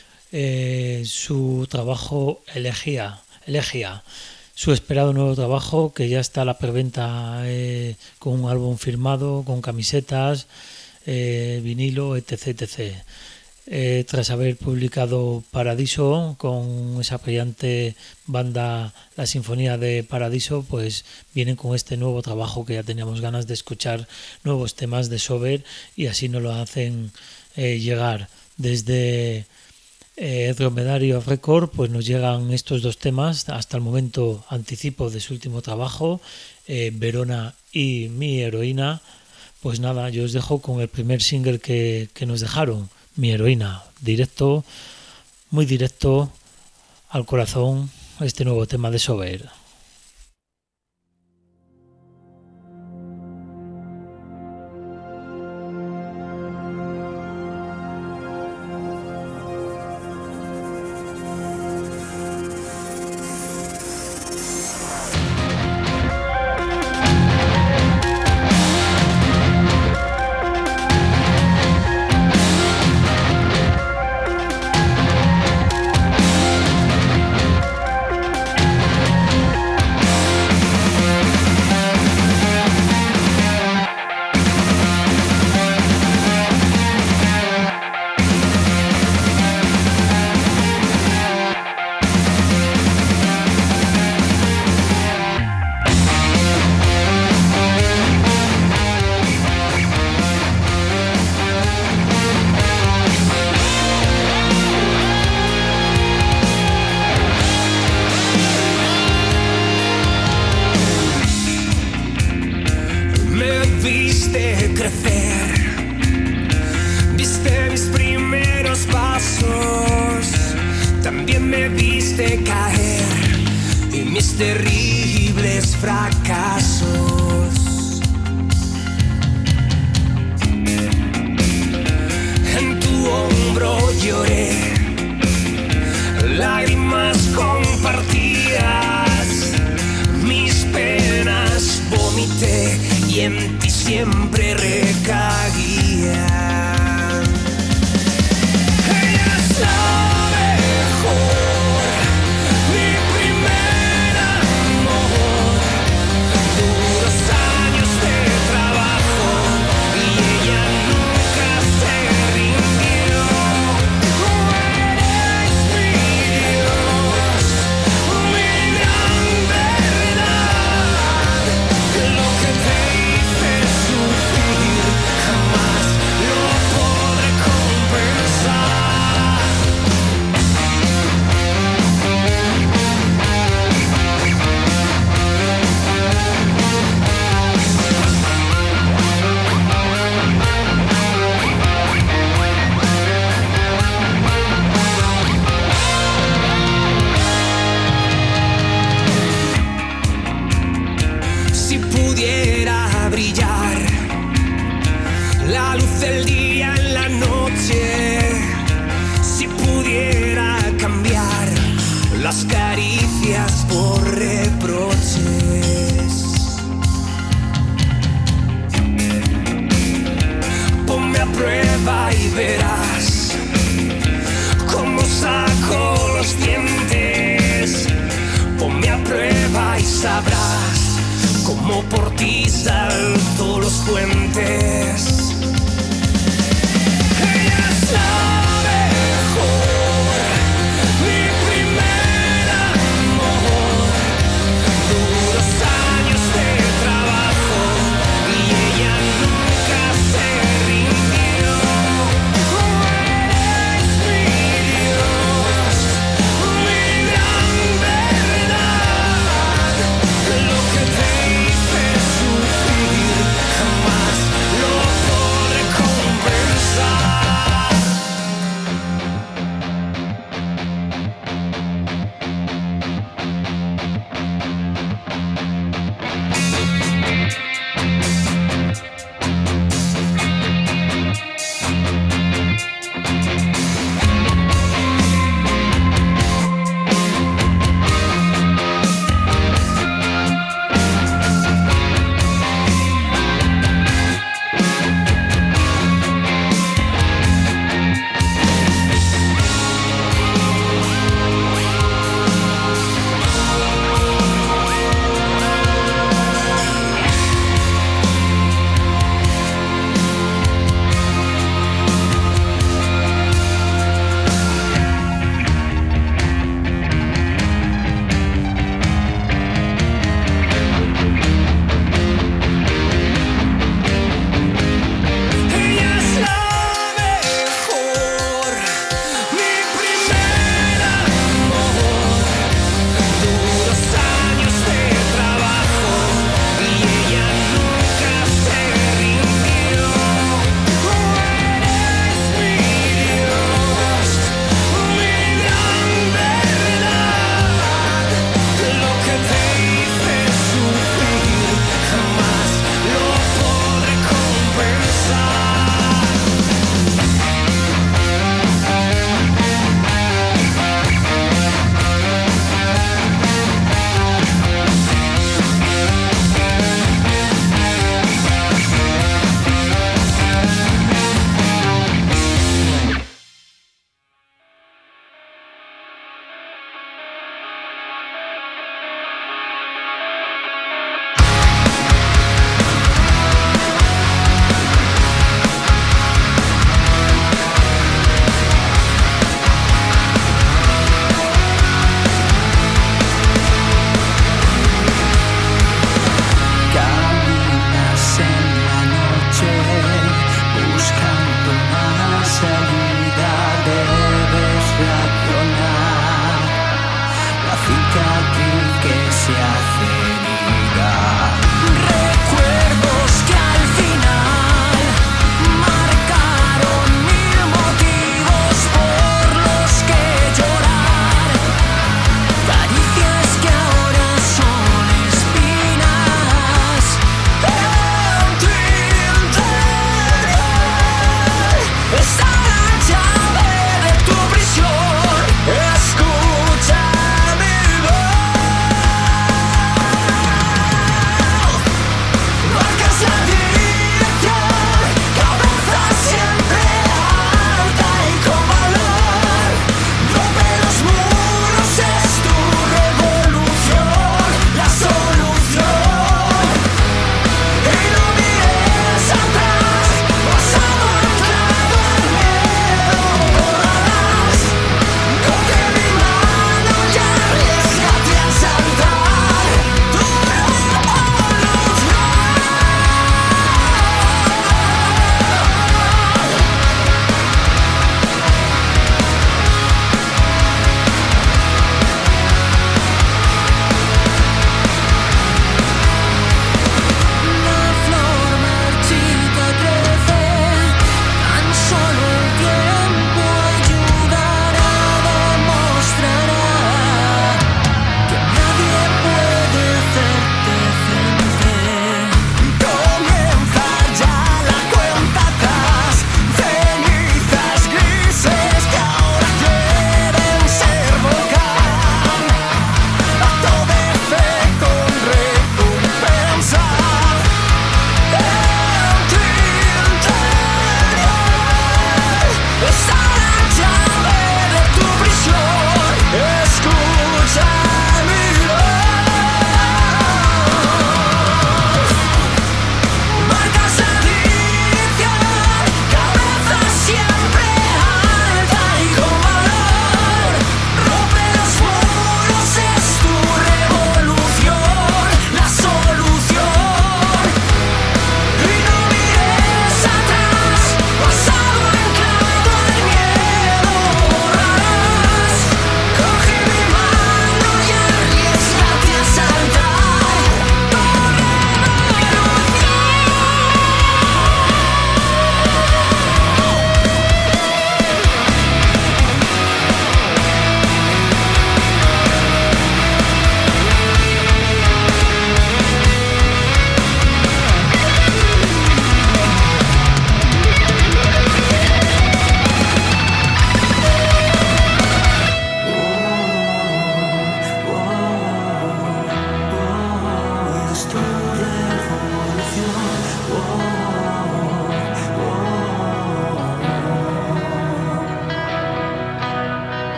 su trabajo Elegía, su esperado nuevo trabajo, que ya está a la preventa con un álbum firmado, con camisetas, vinilo, etc. Tras haber publicado Paradiso con esa brillante banda La Sinfonía de Paradiso, pues vienen con este nuevo trabajo que ya teníamos ganas de escuchar, nuevos temas de Sober, y así nos lo hacen llegar desde Dromedario Record. Pues nos llegan estos dos temas, hasta el momento anticipo de su último trabajo, Verona y Mi Heroína. Pues nada, yo os dejo con el primer single que nos dejaron, Mi Heroína, directo, muy directo al corazón, este nuevo tema de Sober.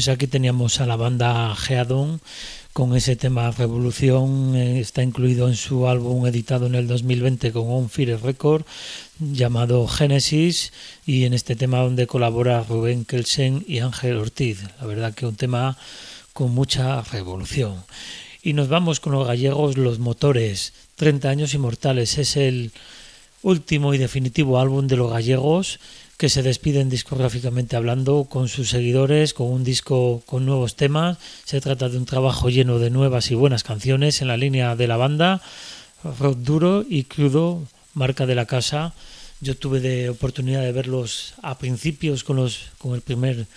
Pues aquí teníamos a la banda Geadon con ese tema Revolución, está incluido en su álbum editado en el 2020 con On Fire Record llamado Génesis, y en este tema donde colabora Rubén Kelsen y Ángel Ortiz. La verdad que un tema con mucha revolución. Y nos vamos con los gallegos Los Motores, 30 años inmortales. Es el último y definitivo álbum de los gallegos, que se despiden discográficamente hablando con sus seguidores, con un disco con nuevos temas. Se trata de un trabajo lleno de nuevas y buenas canciones en la línea de la banda, rock duro y crudo, marca de la casa. Yo tuve de oportunidad de verlos a principios con el primer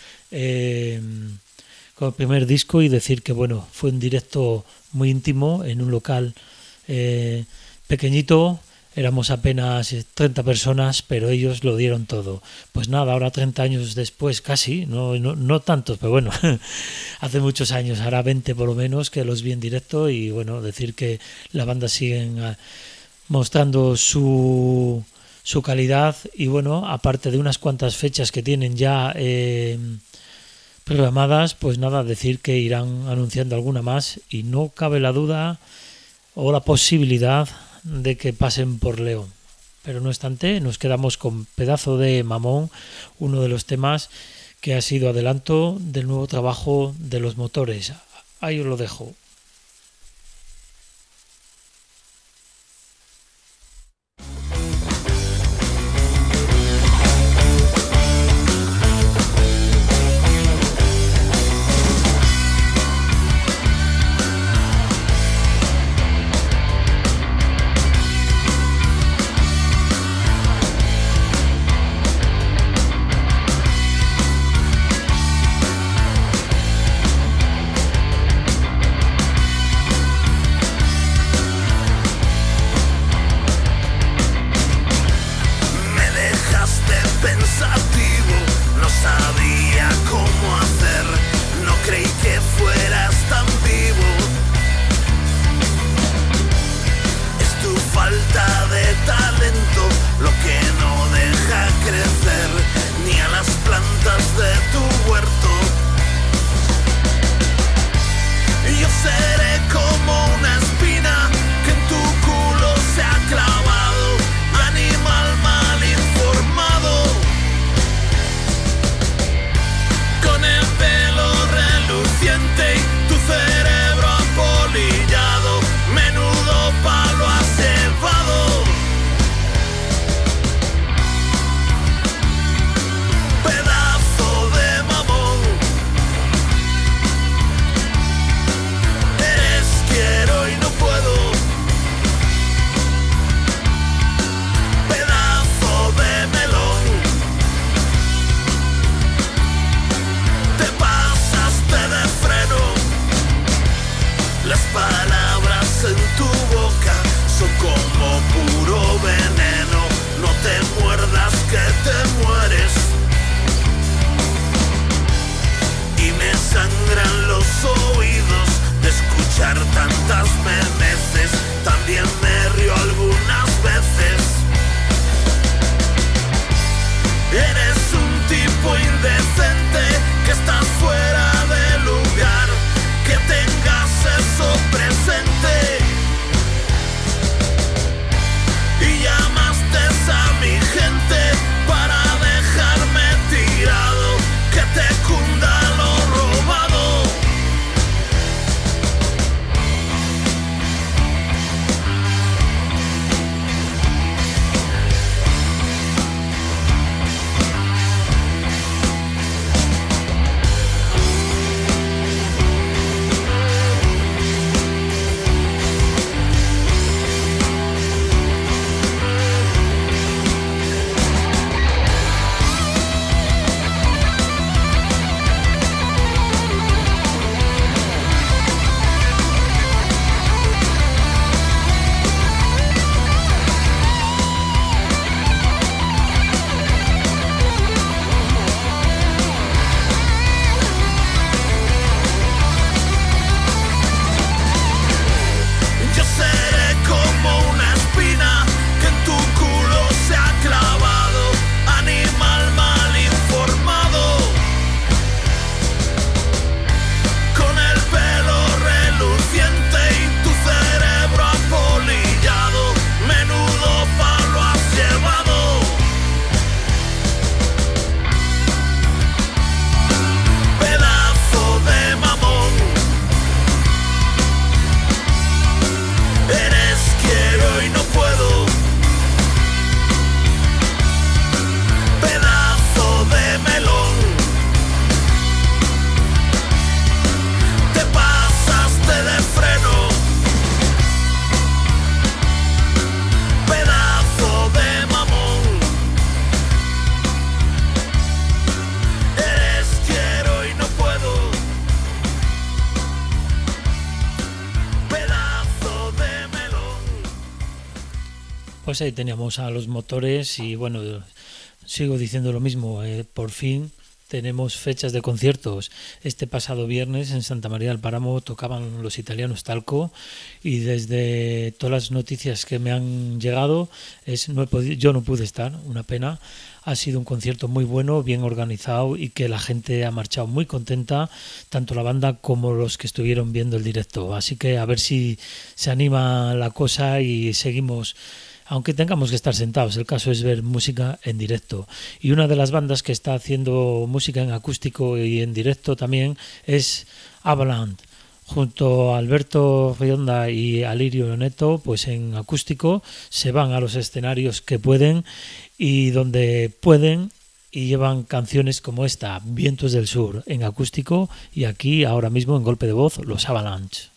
disco, y decir que bueno, fue un directo muy íntimo en un local pequeñito. Éramos apenas 30 personas, pero ellos lo dieron todo. Pues nada, ahora 30 años después, casi, no tantos, pero bueno, hace muchos años, ahora 20 por lo menos, que los vi en directo, y bueno, decir que la banda sigue mostrando su calidad, y bueno, aparte de unas cuantas fechas que tienen ya programadas, pues nada, decir que irán anunciando alguna más, y no cabe la duda o la posibilidad de que pasen por León. Pero no obstante, nos quedamos con Pedazo de Mamón, uno de los temas que ha sido adelanto del nuevo trabajo de Los Motores. Ahí os lo dejo. Pues ahí teníamos a Los Motores y bueno, sigo diciendo lo mismo, por fin tenemos fechas de conciertos. Este pasado viernes en Santa María del Páramo tocaban los italianos Talco y desde todas las noticias que me han llegado yo no pude estar, una pena. Ha sido un concierto muy bueno, bien organizado y que la gente ha marchado muy contenta, tanto la banda como los que estuvieron viendo el directo. Así que a ver si se anima la cosa y seguimos, aunque tengamos que estar sentados. El caso es ver música en directo. Y una de las bandas que está haciendo música en acústico y en directo también es Avalanche. Junto a Alberto Rionda y Alirio Neto, pues en acústico se van a los escenarios que pueden y donde pueden y llevan canciones como esta, Vientos del Sur, en acústico, y aquí ahora mismo en golpe de voz, los Avalanche.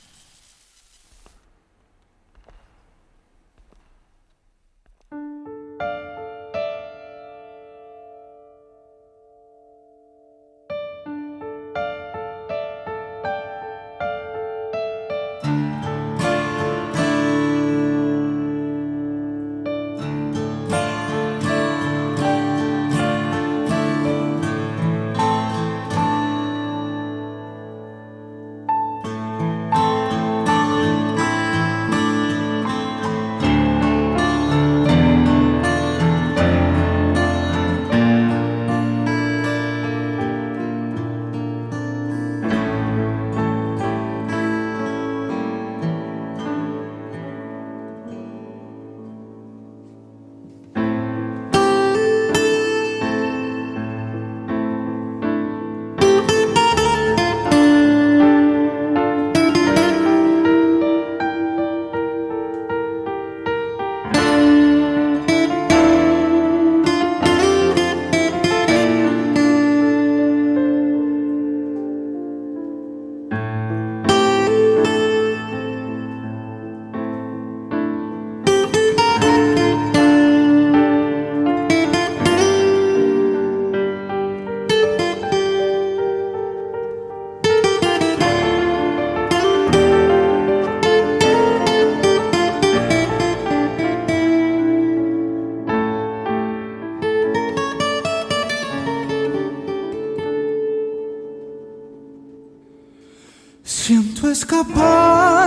Siento escapar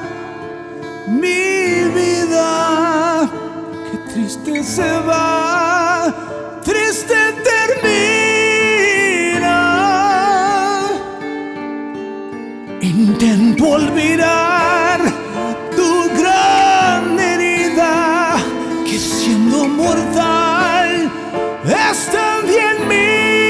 mi vida, que triste se va, triste termina. Intento olvidar tu gran herida, que siendo mortal es también mía.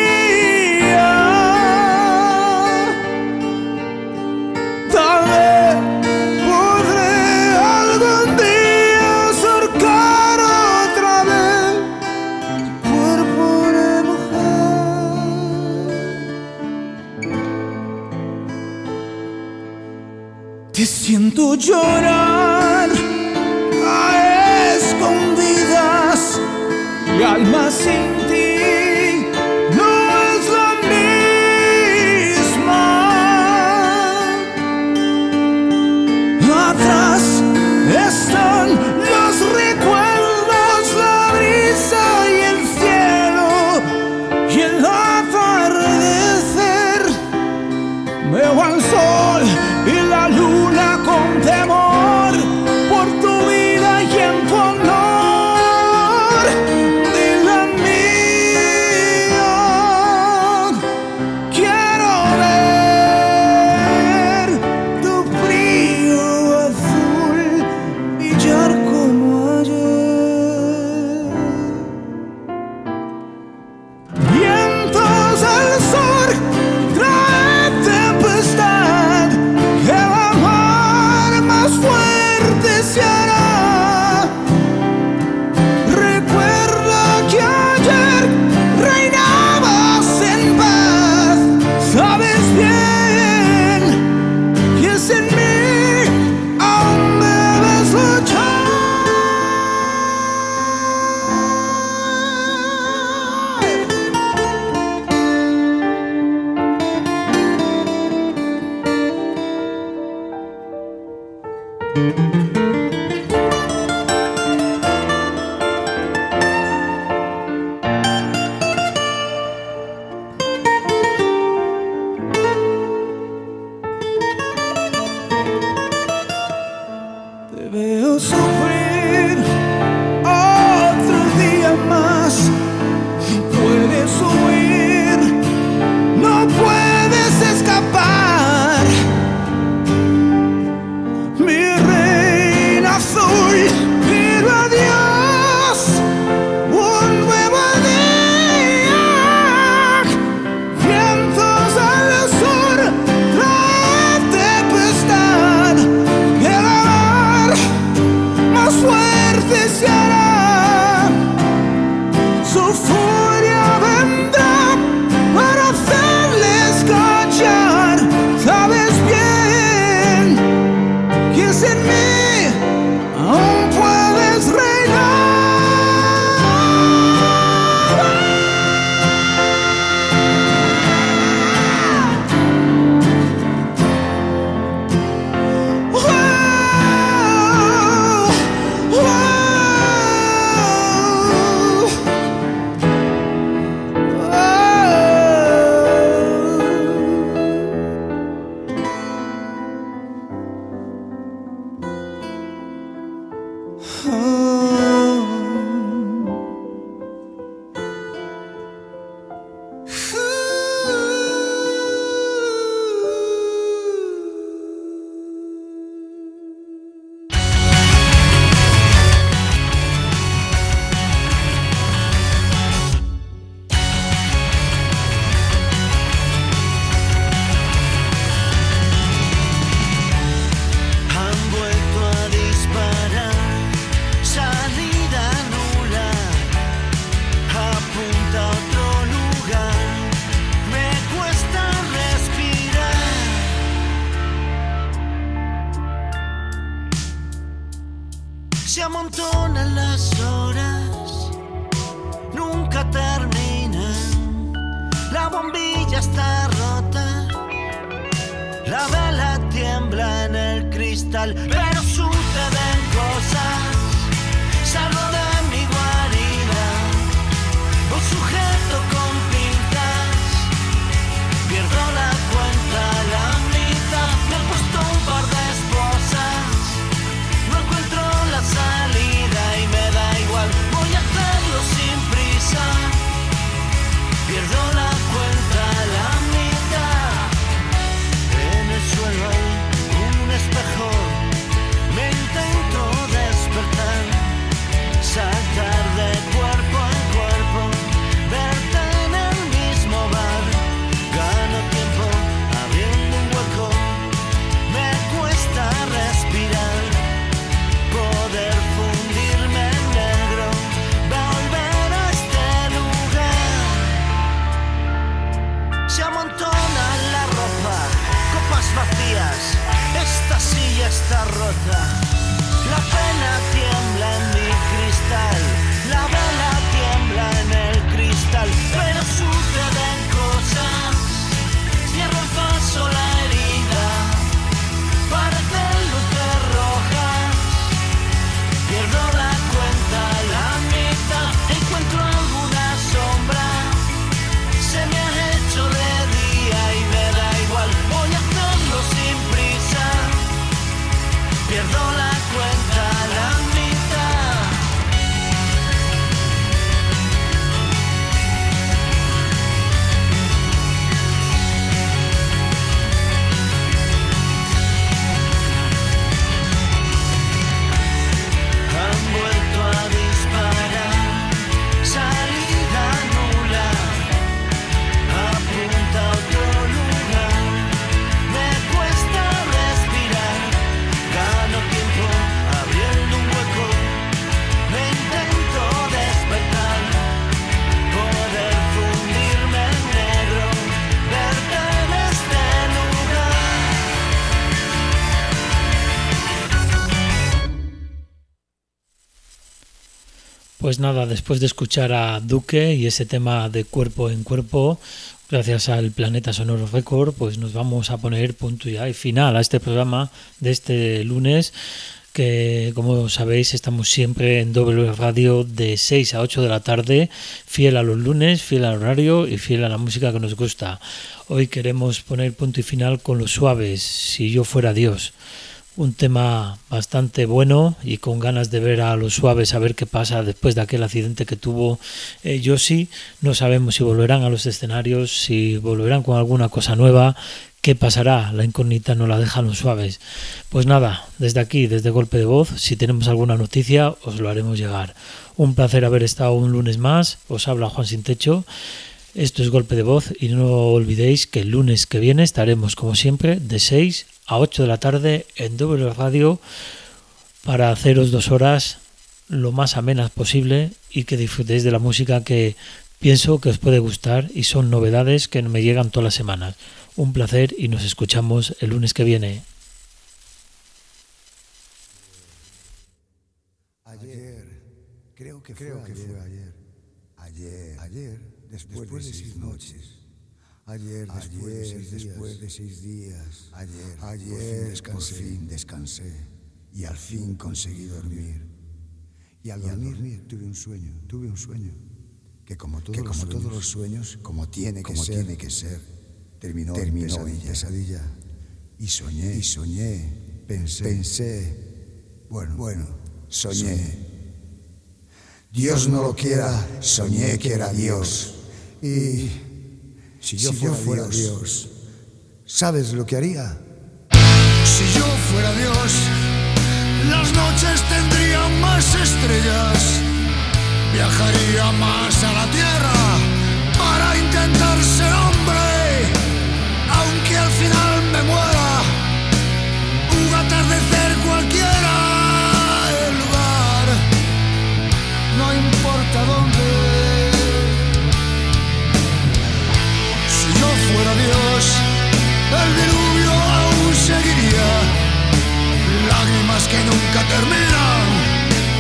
Tal vez podré algún día surcar otra vez tu cuerpo de mujer. Te siento llorar a escondidas, mi alma sin ti no es la misma. Atrás están los recuerdos, la brisa y el cielo y el atardecer. Veo al sol y la luna con temor por tu vida y en tu honor de la mía. Quiero ver tu frío azul brillar como ayer. Vientos al sur trae tempestad, el amor más fuerte se hará. Recuerda que ayer reinabas en paz. Sabes bien que es en mí aún debes luchar. Se amontonan las horas, nunca terminan. La bombilla está rota, la vela tiembla en el cristal, pero suceden cosas. Salgo de mi guarida, un sujeto con pintas, pierdo la cuenta a la mitad. Me he puesto un par de esposas, no encuentro la salida y me da igual. Voy a hacerlo sin prisa, pierdo la cuenta a la mitad. En el suelo hay un espejo, me intento despertar, saltar de cuerpo en cuerpo, verte en el mismo bar. Gano tiempo abriendo un hueco, me cuesta respirar, poder fundirme en negro, volver a este lugar. Se amontona la ropa, copas vacías, esta silla está rota. La pena tiembla en mi cristal, la vela tiembla en el cristal, pero suceden cosas. Cierro el paso la herida, parecen luces rojas, pierdo la cuenta a la mitad. Encuentro alguna sombra, se me ha hecho de día y me da igual. Voy a hacerlo sin prisa, pierdo la cuenta a la mitad. Han vuelto a disparar, salida nula, apunta a otro lugar. Me cuesta respirar, gano tiempo abriendo un hueco, me intento despertar, poder fundirme en negro, verte en este lugar. Pues nada, después de escuchar a Duque y ese tema de Cuerpo en Cuerpo, gracias al Planeta Sonoro Record, pues nos vamos a poner punto y final a este programa de este lunes, que como sabéis estamos siempre en W Radio de 6 a 8 de la tarde, fiel a los lunes, fiel al horario y fiel a la música que nos gusta. Hoy queremos poner punto y final con Los Suaves, Si yo fuera Dios. Un tema bastante bueno y con ganas de ver a Los Suaves, a ver qué pasa después de aquel accidente que tuvo Josie. No sabemos si volverán a los escenarios, si volverán con alguna cosa nueva. ¿Qué pasará? La incógnita no la dejan Los Suaves. Pues nada, desde aquí, desde Golpe de Voz, si tenemos alguna noticia os lo haremos llegar. Un placer haber estado un lunes más. Os habla Juan Sin Techo. Esto es Golpe de Voz y no olvidéis que el lunes que viene estaremos como siempre de 6 a 8 de la tarde en W Radio para haceros 2 horas lo más amenas posible y que disfrutéis de la música que pienso que os puede gustar y son novedades que me llegan todas las semanas. Un placer y nos escuchamos el lunes que viene. Ayer, creo que fue ayer, después de 6 noches. Ayer, después de 6 días. Ayer, por fin descansé. Y al fin conseguí dormir. Y al dormir tuve un sueño. Que como todos los sueños, como tiene que ser, terminó en pesadilla. Y soñé. Pensé. Bueno, soñé. Dios no lo quiera, soñé que era Dios. Y si yo fuera Dios, ¿sabes lo que haría? Si yo fuera Dios, las noches tendrían más estrellas. Viajaría más a la tierra para intentar ser hombre. Aunque al final me muera, un atardecer cualquiera, el lugar, no importa dónde. Si yo fuera Dios, el diluvio aún seguiría. Lágrimas que nunca terminan,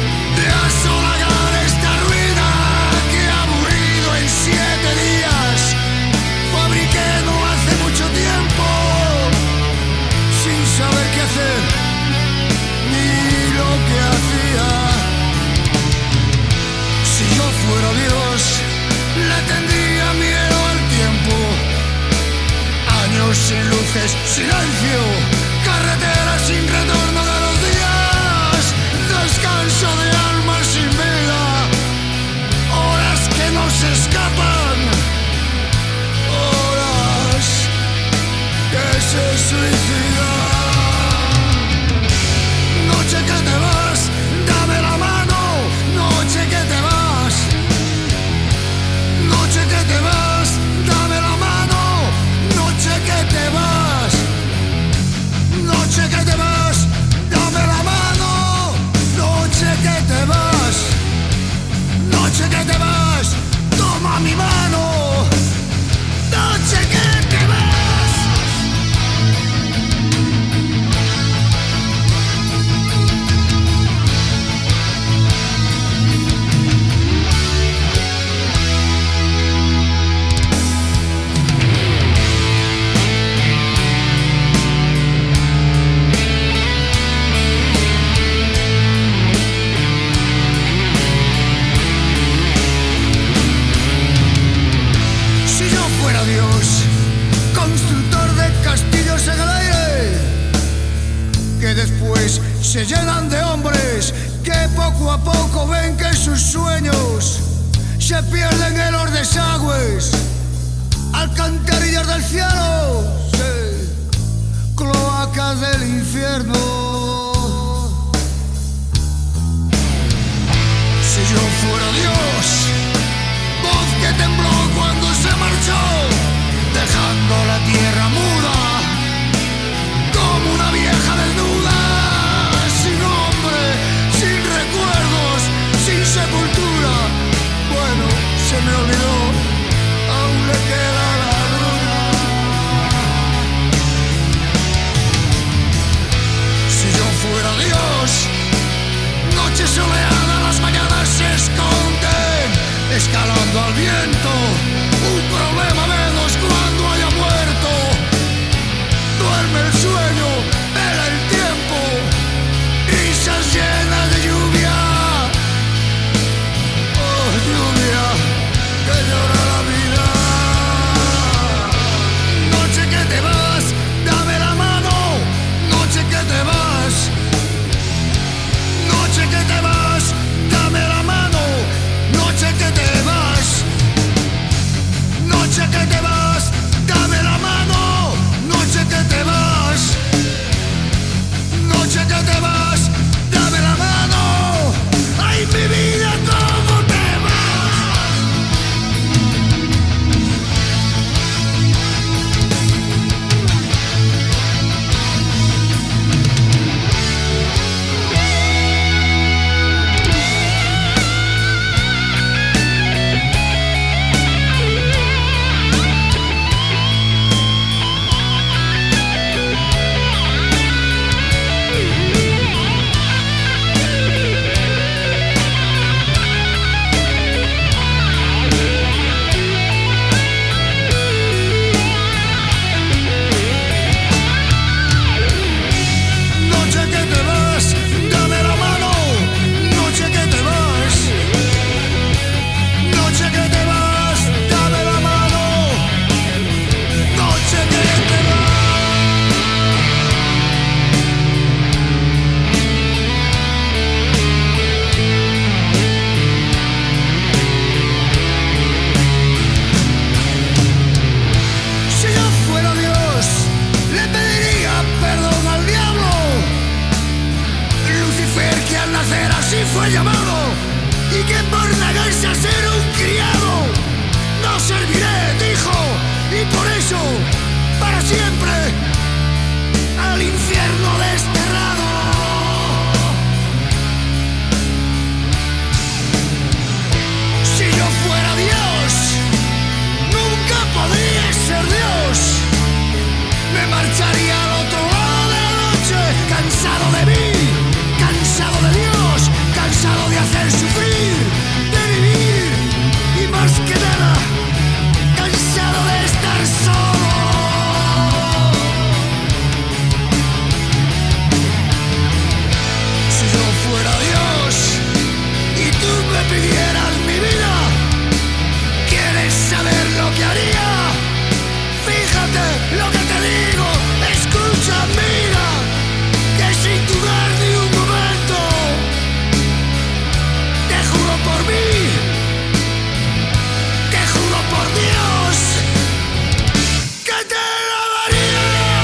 se llenan de hombres que poco a poco ven que sus sueños se pierden en los desagües, alcantarillas del cielo, sí, cloacas del infierno. Si yo fuera Dios, voz que tembló cuando se marchó, dejando la tierra muda, como una vieja desnuda, sin nombre, sin recuerdos, sin sepultura. Bueno, se me olvidó, aún le queda la luna. Si yo fuera Dios, noche soleada, las mañanas se esconden, escalando al viento, un problema menos cuando haya muerto. Duerme el sueño, vela el tiempo, risas llenas de lluvia. Oh, lluvia, que llora la vida. Noche que te vas, dame la mano. Noche que te vas. Noche que te vas, dame la mano. Noche que te vas. Noche que te vas, dame la mano. Noche que te vas. Noche que te vas, dame la mano. Ay, mi vida, ¿cómo te vas? Noche que te vas, dame la mano. Noche que te vas. Noche que te vas, dame la mano. Noche que te Si yo fuera Dios, le pediría perdón al diablo. Lucifer, que al nacer así fue llamado, y que por negarse a ser un criado, no serviré, dijo, y por eso, para siempre, al infierno desterrado. Si yo fuera Dios, nunca podría ser Dios. Me marcharía al otro lado de la noche, cansado de mí, cansado de Dios, cansado de hacer sufrir, de vivir, y más que nada, cansado de estar solo. Si yo fuera Dios y tú me pidieras mi vida, ¿quieres saber lo que haría? Fíjate lo que te digo, escucha, mira, que sin dudar ni un momento, te juro por mí, te juro por Dios, que te lo daría.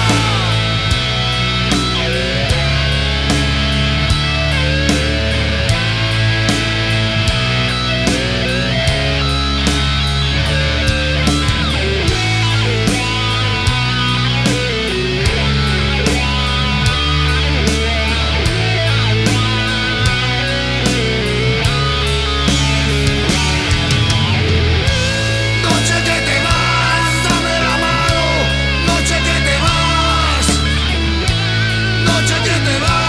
Noche que te vas, dame la mano. Noche que te vas. Noche que te vas.